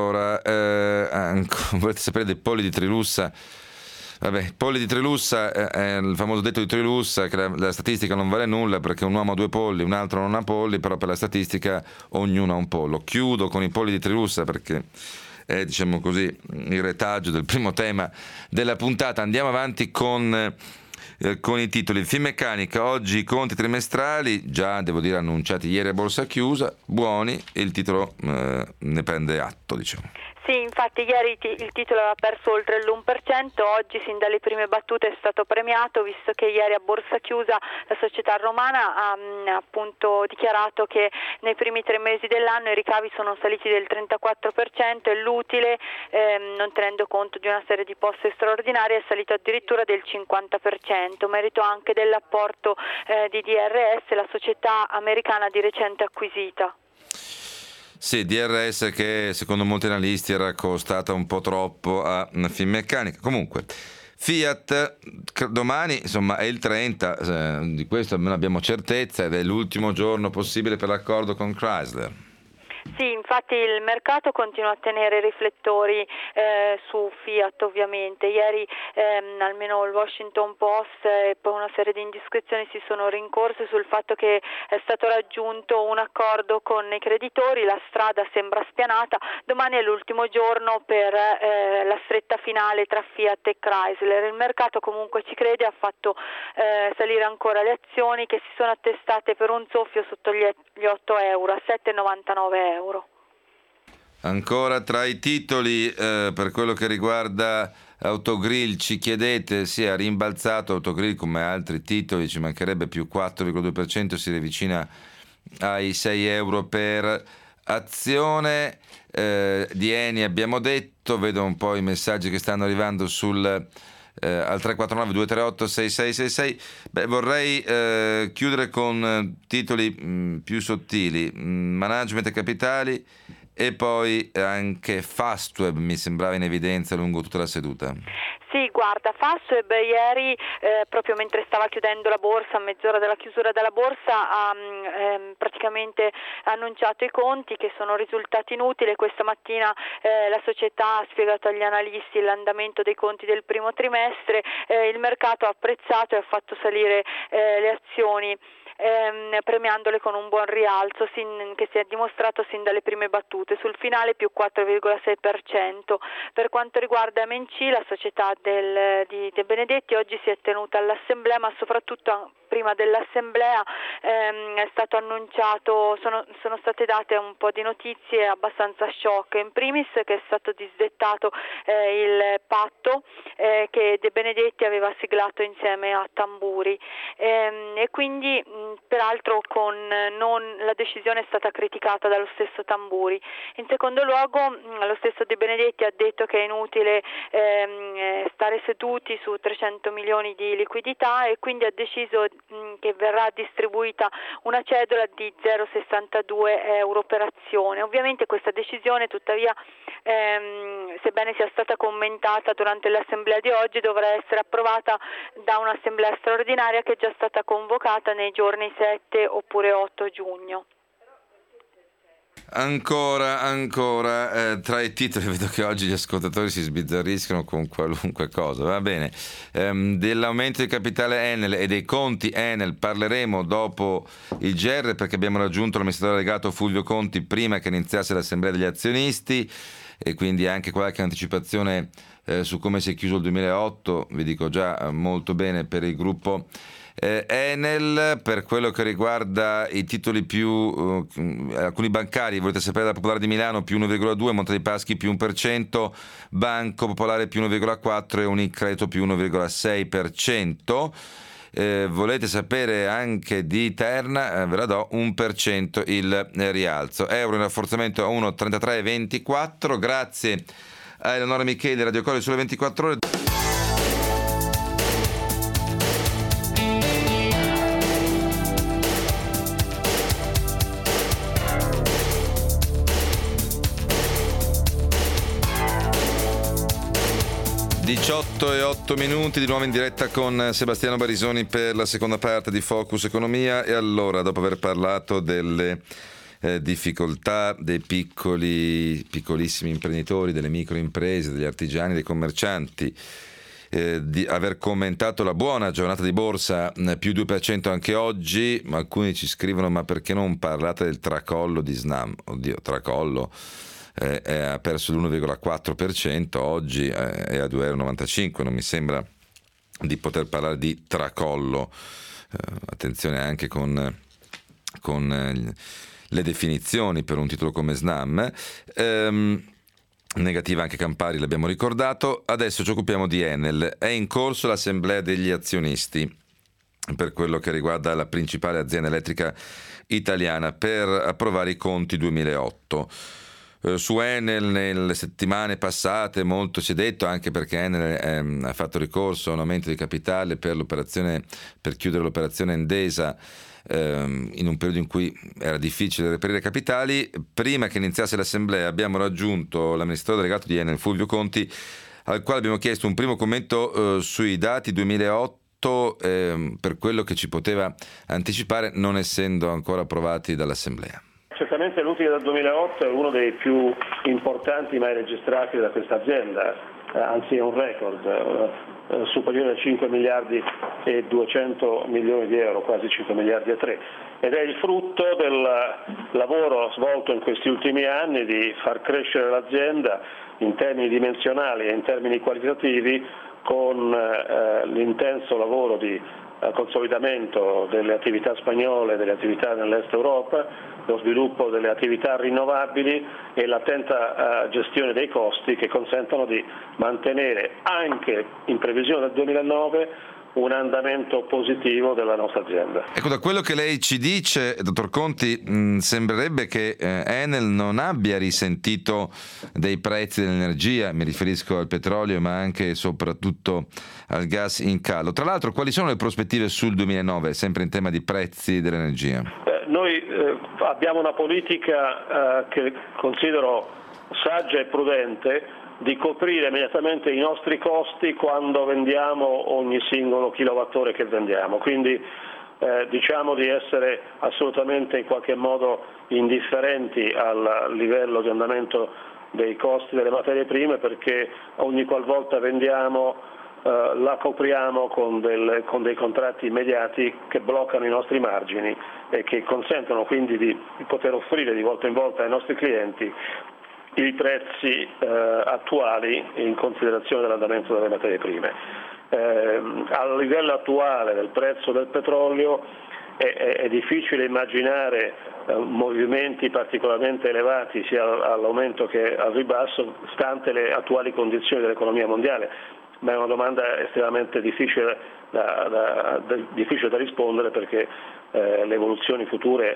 volete sapere dei polli di Trilussa? Vabbè, polli di Trilussa è il famoso detto di Trilussa che la statistica non vale nulla perché un uomo ha 2 polli, un altro non ha polli, però per la statistica ognuno ha un pollo. Chiudo con i polli di Trilussa perché è, diciamo così, il retaggio del primo tema della puntata. Andiamo avanti con i titoli. Finmeccanica, oggi i conti trimestrali, già devo dire annunciati ieri a borsa chiusa, buoni, e il titolo ne prende atto, diciamo. Sì, infatti ieri il titolo aveva perso oltre l'1%, oggi sin dalle prime battute è stato premiato, visto che ieri a borsa chiusa la società romana ha appunto dichiarato che nei primi 3 mesi dell'anno i ricavi sono saliti del 34% e l'utile, non tenendo conto di una serie di poste straordinarie, è salito addirittura del 50%, merito anche dell'apporto di DRS, la società americana di recente acquisita. Sì, DRS che secondo molti analisti era costata un po' troppo a Finmeccanica. Comunque, Fiat domani, insomma, è il 30, di questo almeno abbiamo certezza, ed è l'ultimo giorno possibile per l'accordo con Chrysler. Sì, infatti il mercato continua a tenere i riflettori su Fiat ovviamente. Ieri almeno il Washington Post e poi una serie di indiscrezioni si sono rincorse sul fatto che è stato raggiunto un accordo con i creditori, la strada sembra spianata, domani è l'ultimo giorno per la stretta finale tra Fiat e Chrysler. Il mercato comunque ci crede, ha fatto salire ancora le azioni che si sono attestate per un soffio sotto gli 8 euro, a 7,99 euro. Ancora tra i titoli per quello che riguarda Autogrill, ci chiedete, si è rimbalzato Autogrill come altri titoli, ci mancherebbe, più 4,2%, si avvicina ai 6 euro per azione. Di Eni abbiamo detto, vedo un po' i messaggi che stanno arrivando al 349 238 6666. Vorrei chiudere con titoli più sottili, management e capitali, e poi anche Fastweb mi sembrava in evidenza lungo tutta la seduta. Sì, guarda, Fastweb ieri, proprio mentre stava chiudendo la borsa, a mezz'ora dalla chiusura della borsa, ha praticamente annunciato i conti che sono risultati inutili. Questa mattina la società ha spiegato agli analisti l'andamento dei conti del primo trimestre, il mercato ha apprezzato e ha fatto salire le azioni, premiandole con un buon rialzo che si è dimostrato sin dalle prime battute, sul finale più 4,6%. Per quanto riguarda MNC, la società di De Benedetti, oggi si è tenuta all'assemblea, ma soprattutto prima dell'assemblea è stato annunciato, sono state date un po' di notizie abbastanza shock. In primis che è stato disdettato il patto che De Benedetti aveva siglato insieme a Tamburi, e quindi peraltro la decisione è stata criticata dallo stesso Tamburi. In secondo luogo lo stesso De Benedetti ha detto che è inutile stare seduti su 300 milioni di liquidità e quindi ha deciso che verrà distribuita una cedola di 0,62 euro per azione. Ovviamente questa decisione tuttavia, sebbene sia stata commentata durante l'assemblea di oggi, dovrà essere approvata da un'assemblea straordinaria che è già stata convocata nei giorni 7 oppure 8 giugno. Ancora, tra i titoli vedo che oggi gli ascoltatori si sbizzarriscono con qualunque cosa, va bene. Dell'aumento del capitale Enel e dei conti Enel parleremo dopo il GR, perché abbiamo raggiunto l'amministratore delegato Fulvio Conti prima che iniziasse l'assemblea degli azionisti e quindi anche qualche anticipazione su come si è chiuso il 2008, vi dico già molto bene per il gruppo Enel. Per quello che riguarda i titoli più alcuni bancari, volete sapere, la Popolare di Milano più 1,2, Monte dei Paschi più 1%, Banco Popolare più 1,4 e Unicredito più 1,6%. Volete sapere anche di Terna, ve la do, 1% il rialzo. Euro in rafforzamento a 1,3324. Grazie a Eleonora Micheli, Radio Cori sulle 24 ore. e 8 minuti, di nuovo in diretta con Sebastiano Barisoni per la seconda parte di Focus Economia. E allora, dopo aver parlato delle difficoltà dei piccolissimi imprenditori, delle microimprese, degli artigiani, dei commercianti, di aver commentato la buona giornata di borsa, più 2% anche oggi, ma alcuni ci scrivono: ma perché non parlate del tracollo di Snam? Oddio, tracollo, ha perso l'1,4%, oggi è a 2,95 €, non mi sembra di poter parlare di tracollo. Attenzione anche con le definizioni per un titolo come Snam. Negativa anche Campari, l'abbiamo ricordato. Adesso ci occupiamo di Enel. È in corso l'assemblea degli azionisti per quello che riguarda la principale azienda elettrica italiana per approvare i conti 2008. Su Enel nelle settimane passate molto si è detto, anche perché Enel ha fatto ricorso a un aumento di capitale per chiudere l'operazione Endesa in un periodo in cui era difficile reperire capitali. Prima che iniziasse l'assemblea abbiamo raggiunto l'amministratore delegato di Enel, Fulvio Conti, al quale abbiamo chiesto un primo commento sui dati 2008 per quello che ci poteva anticipare, non essendo ancora approvati dall'assemblea. Certamente l'utile del 2008 è uno dei più importanti mai registrati da questa azienda, anzi è un record, superiore a 5 miliardi e 200 milioni di euro, quasi 5 miliardi e 3, ed è il frutto del lavoro svolto in questi ultimi anni di far crescere l'azienda in termini dimensionali e in termini qualitativi, con l'intenso lavoro di consolidamento delle attività spagnole, delle attività nell'est Europa, lo sviluppo delle attività rinnovabili e l'attenta gestione dei costi che consentono di mantenere anche in previsione del 2009 un andamento positivo della nostra azienda. Ecco, da quello che lei ci dice, dottor Conti, sembrerebbe che Enel non abbia risentito dei prezzi dell'energia, mi riferisco al petrolio ma anche e soprattutto al gas in calo. Tra l'altro, quali sono le prospettive sul 2009, sempre in tema di prezzi dell'energia? Noi abbiamo una politica che considero saggia e prudente, di coprire immediatamente i nostri costi quando vendiamo ogni singolo kilowattora che vendiamo. Quindi diciamo di essere assolutamente in qualche modo indifferenti al livello di andamento dei costi delle materie prime, perché ogni qualvolta vendiamo la copriamo con dei contratti immediati che bloccano i nostri margini e che consentono quindi di poter offrire di volta in volta ai nostri clienti i prezzi attuali in considerazione dell'andamento delle materie prime. Al livello attuale del prezzo del petrolio è difficile immaginare movimenti particolarmente elevati sia all'aumento che al ribasso, stante le attuali condizioni dell'economia mondiale, ma è una domanda estremamente difficile da rispondere, perché le evoluzioni future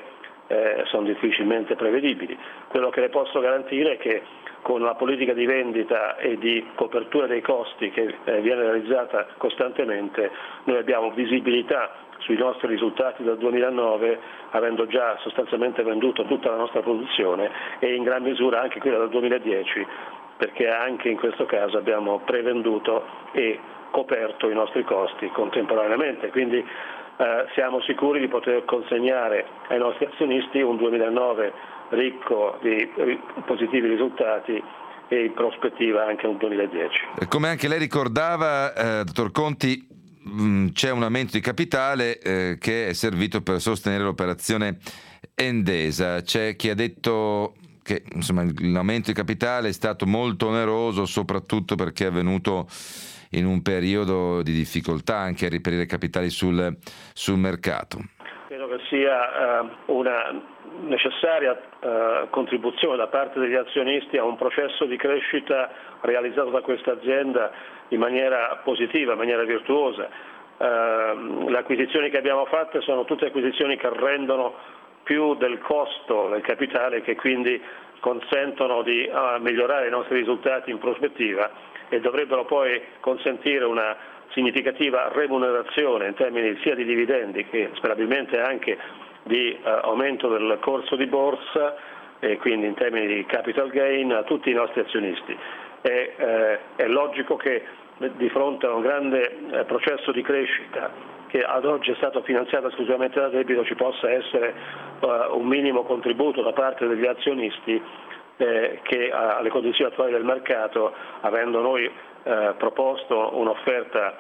sono difficilmente prevedibili. Quello che le posso garantire è che con la politica di vendita e di copertura dei costi che viene realizzata costantemente, noi abbiamo visibilità sui nostri risultati dal 2009, avendo già sostanzialmente venduto tutta la nostra produzione e in gran misura anche quella del 2010, perché anche in questo caso abbiamo prevenduto e coperto i nostri costi contemporaneamente. Quindi siamo sicuri di poter consegnare ai nostri azionisti un 2009 ricco di positivi risultati e in prospettiva anche un 2010. Come anche lei ricordava, dottor Conti, c'è un aumento di capitale che è servito per sostenere l'operazione Endesa. C'è chi ha detto che insomma, l'aumento di capitale è stato molto oneroso, soprattutto perché è avvenuto in un periodo di difficoltà anche a reperire capitali sul mercato. Credo che sia una necessaria contribuzione da parte degli azionisti a un processo di crescita realizzato da questa azienda in maniera positiva, in maniera virtuosa. Le acquisizioni che abbiamo fatte sono tutte acquisizioni che rendono più del costo del capitale, che quindi consentono di migliorare i nostri risultati in prospettiva e dovrebbero poi consentire una significativa remunerazione in termini sia di dividendi che sperabilmente anche di aumento del corso di borsa e quindi in termini di capital gain a tutti i nostri azionisti. È logico che di fronte a un grande processo di crescita che ad oggi è stato finanziato esclusivamente da debito ci possa essere un minimo contributo da parte degli azionisti che alle condizioni attuali del mercato, avendo noi proposto un'offerta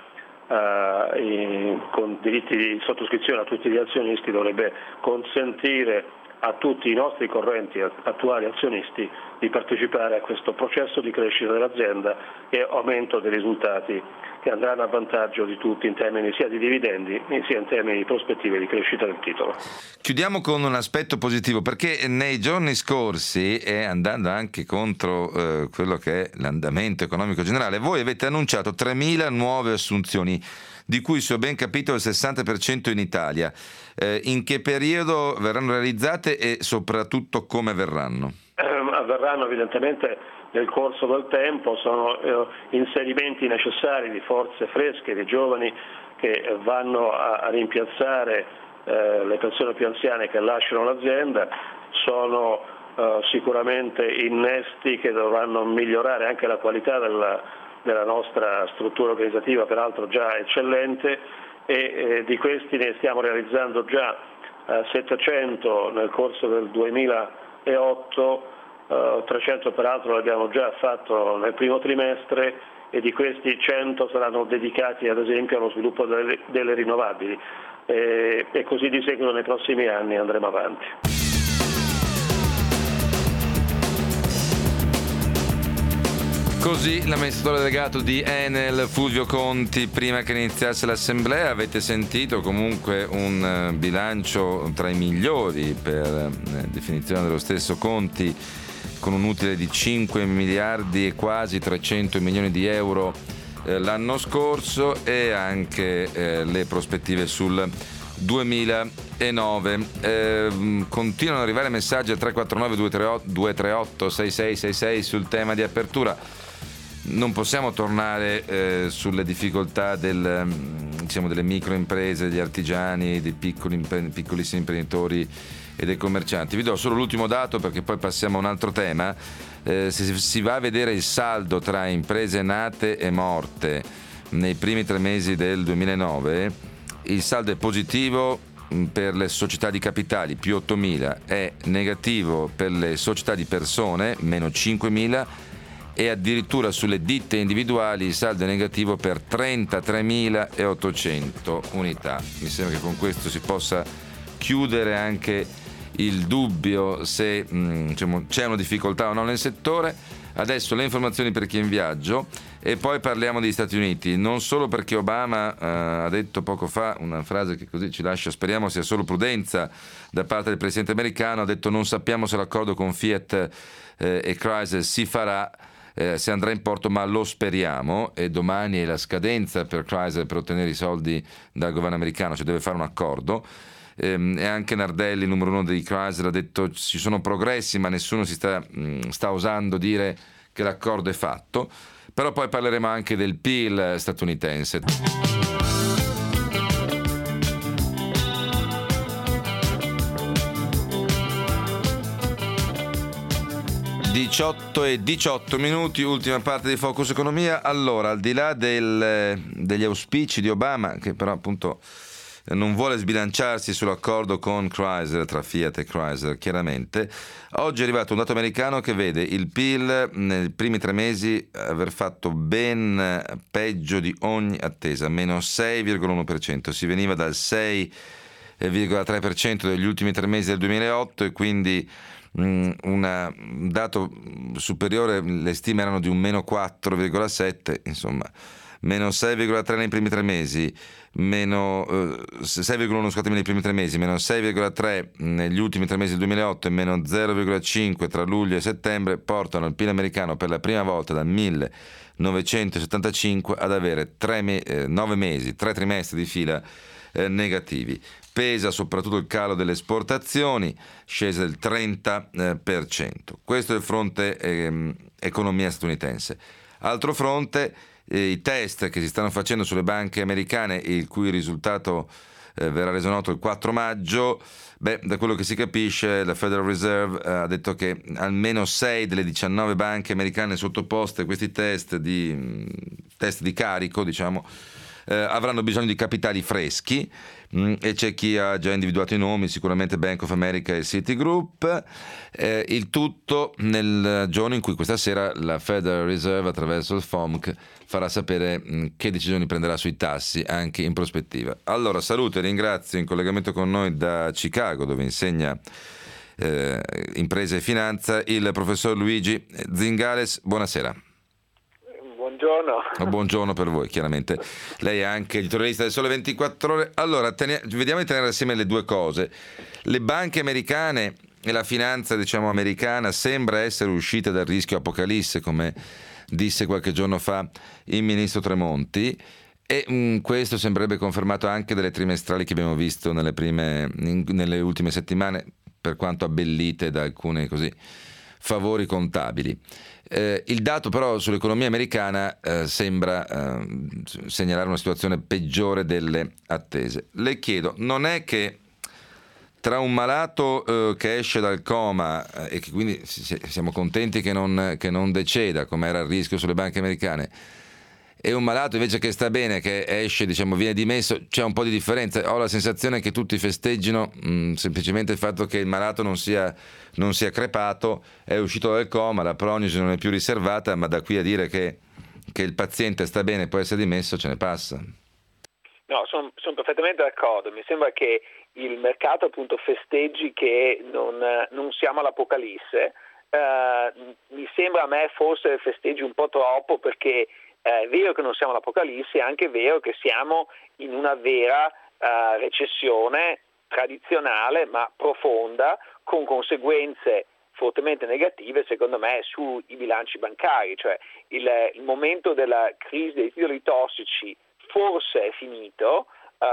con diritti di sottoscrizione a tutti gli azionisti, dovrebbe consentire a tutti i nostri correnti attuali azionisti di partecipare a questo processo di crescita dell'azienda e aumento dei risultati che andranno a vantaggio di tutti in termini sia di dividendi sia in termini di prospettive di crescita del titolo. Chiudiamo con un aspetto positivo, perché nei giorni scorsi, e andando anche contro quello che è l'andamento economico generale, voi avete annunciato 3.000 nuove assunzioni, di cui, se ho ben capito, il 60% in Italia. In che periodo verranno realizzate e soprattutto come verranno? Avverranno evidentemente nel corso del tempo, sono inserimenti necessari di forze fresche, di giovani che vanno a rimpiazzare le persone più anziane che lasciano l'azienda, sono sicuramente innesti che dovranno migliorare anche la qualità della nostra struttura organizzativa, peraltro già eccellente, e di questi ne stiamo realizzando già 700 nel corso del 2008, 300 peraltro l'abbiamo già fatto nel primo trimestre, e di questi 100 saranno dedicati ad esempio allo sviluppo delle rinnovabili, e così di seguito nei prossimi anni andremo avanti. Così l'amministratore delegato di Enel, Fulvio Conti. Prima che iniziasse l'assemblea avete sentito comunque un bilancio tra i migliori per definizione dello stesso Conti, con un utile di 5 miliardi e quasi 300 milioni di euro l'anno scorso, e anche le prospettive sul 2009. Continuano ad arrivare messaggi al 349 238 6666 sul tema di apertura. Non possiamo tornare sulle difficoltà delle microimprese, degli artigiani, dei piccolissimi imprenditori e dei commercianti. Vi do solo l'ultimo dato perché poi passiamo a un altro tema. Se si va a vedere il saldo tra imprese nate e morte nei primi 3 mesi del 2009, il saldo è positivo per le società di capitali, più 8.000, è negativo per le società di persone, meno 5.000, e addirittura sulle ditte individuali il saldo è negativo per 33.800 unità. Mi sembra che con questo si possa chiudere anche il dubbio se c'è una difficoltà o no nel settore. Adesso le informazioni per chi è in viaggio e poi parliamo degli Stati Uniti, non solo perché Obama ha detto poco fa una frase che così ci lascia, speriamo sia solo prudenza da parte del presidente americano, ha detto non sappiamo se l'accordo con Fiat e Chrysler si farà, se andrà in porto, ma lo speriamo, e domani è la scadenza per Chrysler per ottenere i soldi dal governo americano, cioè deve fare un accordo. e anche Nardelli, numero 1 di Chrysler, ha detto ci sono progressi ma nessuno si sta osando dire che l'accordo è fatto. Però poi parleremo anche del PIL statunitense. 18:18, ultima parte di Focus Economia. Allora, al di là degli auspici di Obama, che però appunto non vuole sbilanciarsi sull'accordo con Chrysler, tra Fiat e Chrysler, chiaramente, oggi è arrivato un dato americano che vede il PIL nei primi 3 mesi aver fatto ben peggio di ogni attesa, meno 6,1%, si veniva dal 6,3% degli ultimi 3 mesi del 2008 e quindi un dato superiore, le stime erano di un meno 4,7, insomma meno 6,3 nei primi 3 mesi, meno 6,1 scusatemi nei primi 3 mesi, meno 6,3 negli ultimi 3 mesi del 2008 e meno 0,5 tra luglio e settembre portano il PIL americano per la prima volta dal 1975 ad avere 9 mesi, 3 trimestri di fila negativi. Pesa soprattutto il calo delle esportazioni, scese del 30%. Questo è il fronte economia statunitense. Altro fronte, i test che si stanno facendo sulle banche americane, il cui risultato verrà reso noto il 4 maggio. Da quello che si capisce, la Federal Reserve ha detto che almeno 6 delle 19 banche americane sottoposte a questi test di carico, diciamo, avranno bisogno di capitali freschi, e c'è chi ha già individuato i nomi, sicuramente Bank of America e Citigroup, il tutto nel giorno in cui questa sera la Federal Reserve attraverso il FOMC farà sapere che decisioni prenderà sui tassi anche in prospettiva. Allora saluto e ringrazio in collegamento con noi da Chicago, dove insegna impresa e finanza, il professor Luigi Zingales. Buonasera. Buongiorno. Buongiorno per voi, chiaramente. Lei è anche editorialista del Sole 24 Ore. Allora, vediamo di tenere assieme le due cose. Le banche americane e la finanza, diciamo, americana sembra essere uscita dal rischio apocalisse, come disse qualche giorno fa il ministro Tremonti, e questo sembrerebbe confermato anche dalle trimestrali che abbiamo visto nelle ultime settimane, per quanto abbellite da alcuni favori contabili. Il dato però sull'economia americana sembra segnalare una situazione peggiore delle attese. Le chiedo, non è che tra un malato che esce dal coma e che quindi siamo contenti che non deceda, come era il rischio sulle banche americane, e un malato invece che sta bene, che esce, diciamo, viene dimesso, c'è un po' di differenza? Ho la sensazione che tutti festeggino semplicemente il fatto che il malato non sia crepato, è uscito dal coma, la prognosi non è più riservata, ma da qui a dire che il paziente sta bene e può essere dimesso ce ne passa. No, sono perfettamente d'accordo. Mi sembra che il mercato appunto festeggi che non siamo all'apocalisse. Mi sembra a me forse festeggi un po' troppo, perché è vero che non siamo all'apocalisse, è anche vero che siamo in una vera recessione tradizionale ma profonda, con conseguenze fortemente negative secondo me sui bilanci bancari. Cioè il momento della crisi dei titoli tossici forse è finito,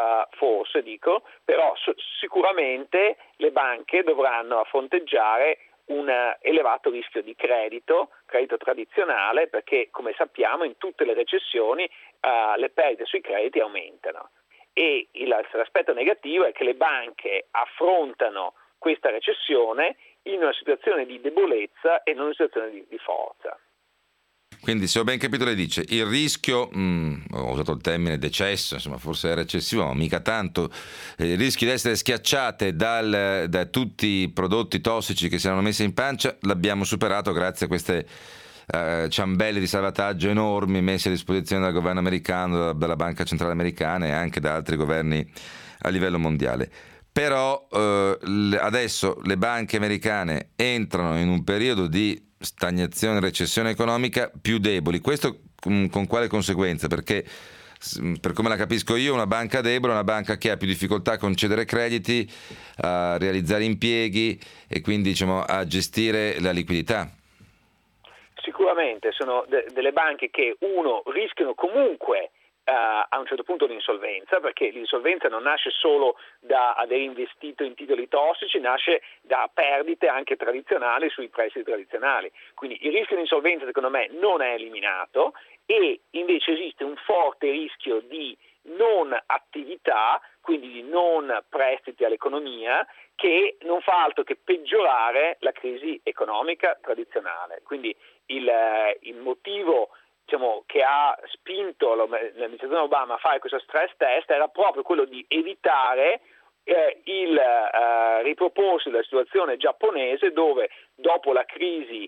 però sicuramente le banche dovranno fronteggiare un elevato rischio di credito tradizionale, perché come sappiamo in tutte le recessioni le perdite sui crediti aumentano, e l'aspetto negativo è che le banche affrontano questa recessione in una situazione di debolezza e non in una situazione di forza. Quindi, se ho ben capito, lei dice il rischio, ho usato il termine decesso, insomma forse era eccessivo, ma mica tanto, il rischio di essere schiacciate da tutti i prodotti tossici che si erano messi in pancia l'abbiamo superato grazie a queste ciambelle di salvataggio enormi messe a disposizione dal governo americano, dalla Banca Centrale Americana e anche da altri governi a livello mondiale. Però adesso le banche americane entrano in un periodo di stagnazione e recessione economica più deboli. Questo con quale conseguenza? Perché, per come la capisco io, una banca debole è una banca che ha più difficoltà a concedere crediti, a realizzare impieghi e quindi, diciamo, a gestire la liquidità. Sicuramente sono delle banche che rischiano comunque a un certo punto l'insolvenza, perché l'insolvenza non nasce solo da aver investito in titoli tossici, nasce da perdite anche tradizionali sui prestiti tradizionali. Quindi il rischio di insolvenza secondo me non è eliminato e invece esiste un forte rischio di non attività, quindi di non prestiti all'economia, che non fa altro che peggiorare la crisi economica tradizionale. Quindi il motivo che ha spinto l'amministrazione Obama a fare questo stress test era proprio quello di evitare il riproporsi della situazione giapponese, dove dopo la crisi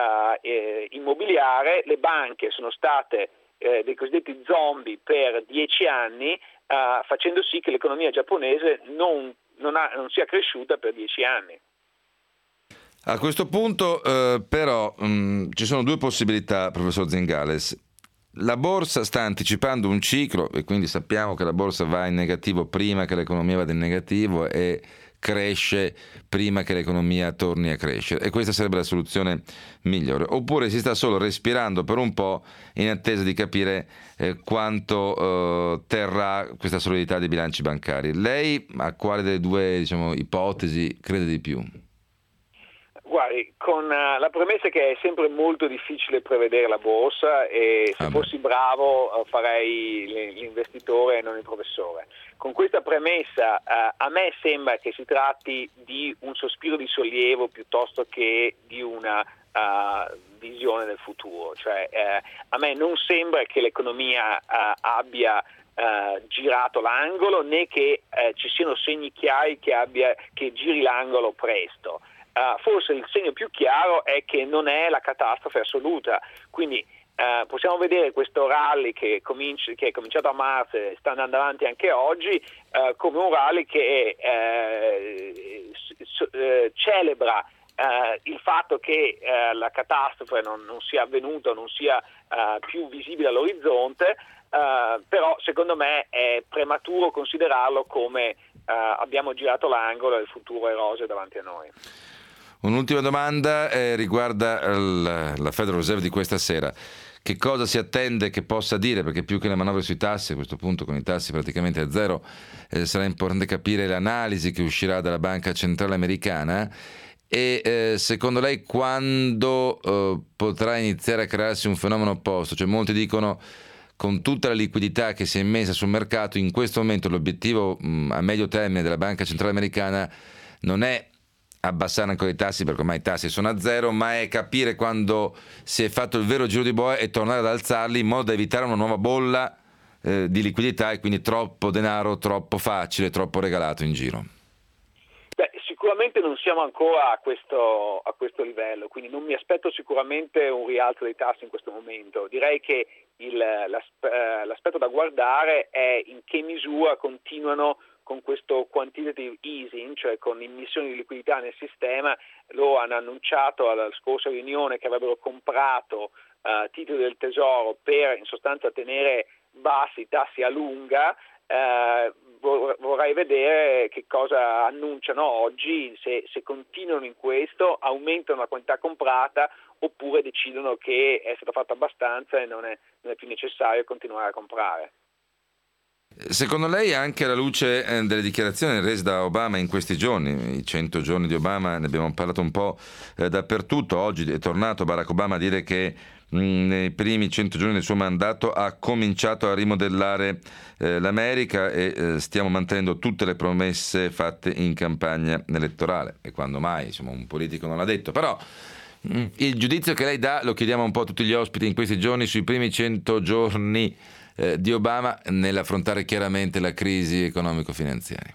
immobiliare le banche sono state dei cosiddetti zombie per 10 anni, facendo sì che l'economia giapponese non sia cresciuta per 10 anni. A questo punto però ci sono due possibilità, professor Zingales. La borsa sta anticipando un ciclo e quindi sappiamo che la borsa va in negativo prima che l'economia vada in negativo e cresce prima che l'economia torni a crescere, e questa sarebbe la soluzione migliore. Oppure si sta solo respirando per un po' in attesa di capire quanto terrà questa solidità dei bilanci bancari. Lei a quale delle due ipotesi crede di più? Guardi, con la premessa che è sempre molto difficile prevedere la borsa e se fossi bravo farei l'investitore e non il professore. Con questa premessa a me sembra che si tratti di un sospiro di sollievo piuttosto che di una visione del futuro. Cioè, a me non sembra che l'economia abbia girato l'angolo, né che ci siano segni chiari che giri l'angolo presto. Forse il segno più chiaro è che non è la catastrofe assoluta, quindi possiamo vedere questo rally che è cominciato a marzo e sta andando avanti anche oggi come un rally che celebra il fatto che la catastrofe non sia avvenuta, non sia più visibile all'orizzonte, però secondo me è prematuro considerarlo come abbiamo girato l'angolo e il futuro è roseo davanti a noi. Un'ultima domanda riguarda la Federal Reserve di questa sera. Che cosa si attende che possa dire? Perché più che le manovre sui tassi, a questo punto con i tassi praticamente a zero, sarà importante capire l'analisi che uscirà dalla Banca Centrale Americana e secondo lei quando potrà iniziare a crearsi un fenomeno opposto? Cioè molti dicono, con tutta la liquidità che si è messa sul mercato, in questo momento l'obiettivo a medio termine della Banca Centrale Americana non è abbassare ancora i tassi, perché ormai i tassi sono a zero, ma è capire quando si è fatto il vero giro di boa e tornare ad alzarli in modo da evitare una nuova bolla di liquidità e quindi troppo denaro, troppo facile, troppo regalato in giro. Sicuramente non siamo ancora a questo livello, quindi non mi aspetto sicuramente un rialzo dei tassi in questo momento. Direi che l'aspetto da guardare è in che misura continuano con questo quantitative easing, cioè con immissioni di liquidità nel sistema. Lo hanno annunciato alla scorsa riunione che avrebbero comprato titoli del tesoro per in sostanza tenere bassi i tassi a lunga. Vorrei vedere che cosa annunciano oggi, se continuano in questo, aumentano la quantità comprata oppure decidono che è stato fatto abbastanza e non è più necessario continuare a comprare. Secondo lei, anche alla luce delle dichiarazioni rese da Obama in questi giorni, i 100 giorni di Obama, ne abbiamo parlato un po' dappertutto, oggi è tornato Barack Obama a dire che nei primi 100 giorni del suo mandato ha cominciato a rimodellare l'America e stiamo mantenendo tutte le promesse fatte in campagna elettorale, e quando mai un politico non l'ha detto. Però il giudizio che lei dà lo chiediamo un po' a tutti gli ospiti in questi giorni sui primi 100 giorni di Obama nell'affrontare chiaramente la crisi economico-finanziaria.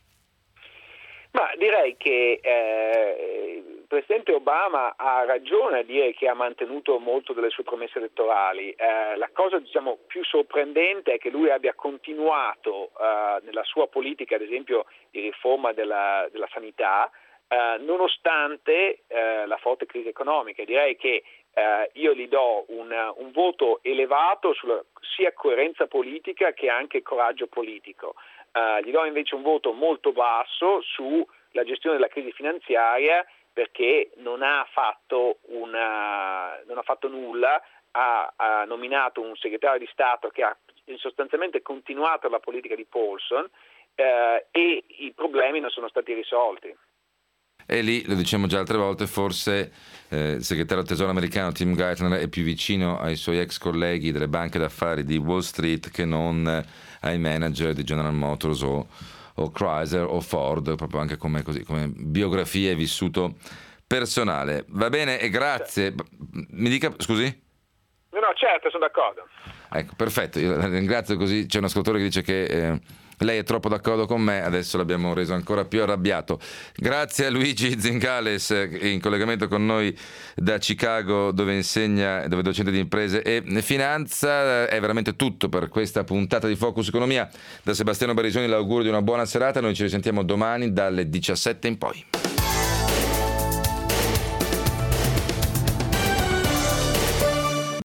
Ma direi che il presidente Obama ha ragione a dire che ha mantenuto molto delle sue promesse elettorali. La cosa più sorprendente è che lui abbia continuato nella sua politica, ad esempio di riforma della sanità, nonostante la forte crisi economica. Direi che io gli do un voto elevato sulla sia coerenza politica che anche coraggio politico. Gli do invece un voto molto basso sulla gestione della crisi finanziaria, perché non ha fatto nulla, ha nominato un segretario di Stato che ha sostanzialmente continuato la politica di Paulson e i problemi non sono stati risolti. E lì, lo diciamo già altre volte, forse il segretario del Tesoro americano Tim Geithner è più vicino ai suoi ex colleghi delle banche d'affari di Wall Street che non ai manager di General Motors o Chrysler o Ford, proprio anche come biografia e vissuto personale. Va bene, e grazie. Mi dica, scusi? No, certo, sono d'accordo. Ecco, perfetto, io la ringrazio, così c'è un ascoltatore che dice che lei è troppo d'accordo con me, adesso l'abbiamo reso ancora più arrabbiato. Grazie a Luigi Zingales, in collegamento con noi da Chicago, dove insegna, dove è docente di imprese e finanza. È veramente tutto per questa puntata di Focus Economia. Da Sebastiano Barisoni l'augurio di una buona serata, noi ci risentiamo domani dalle 17 in poi.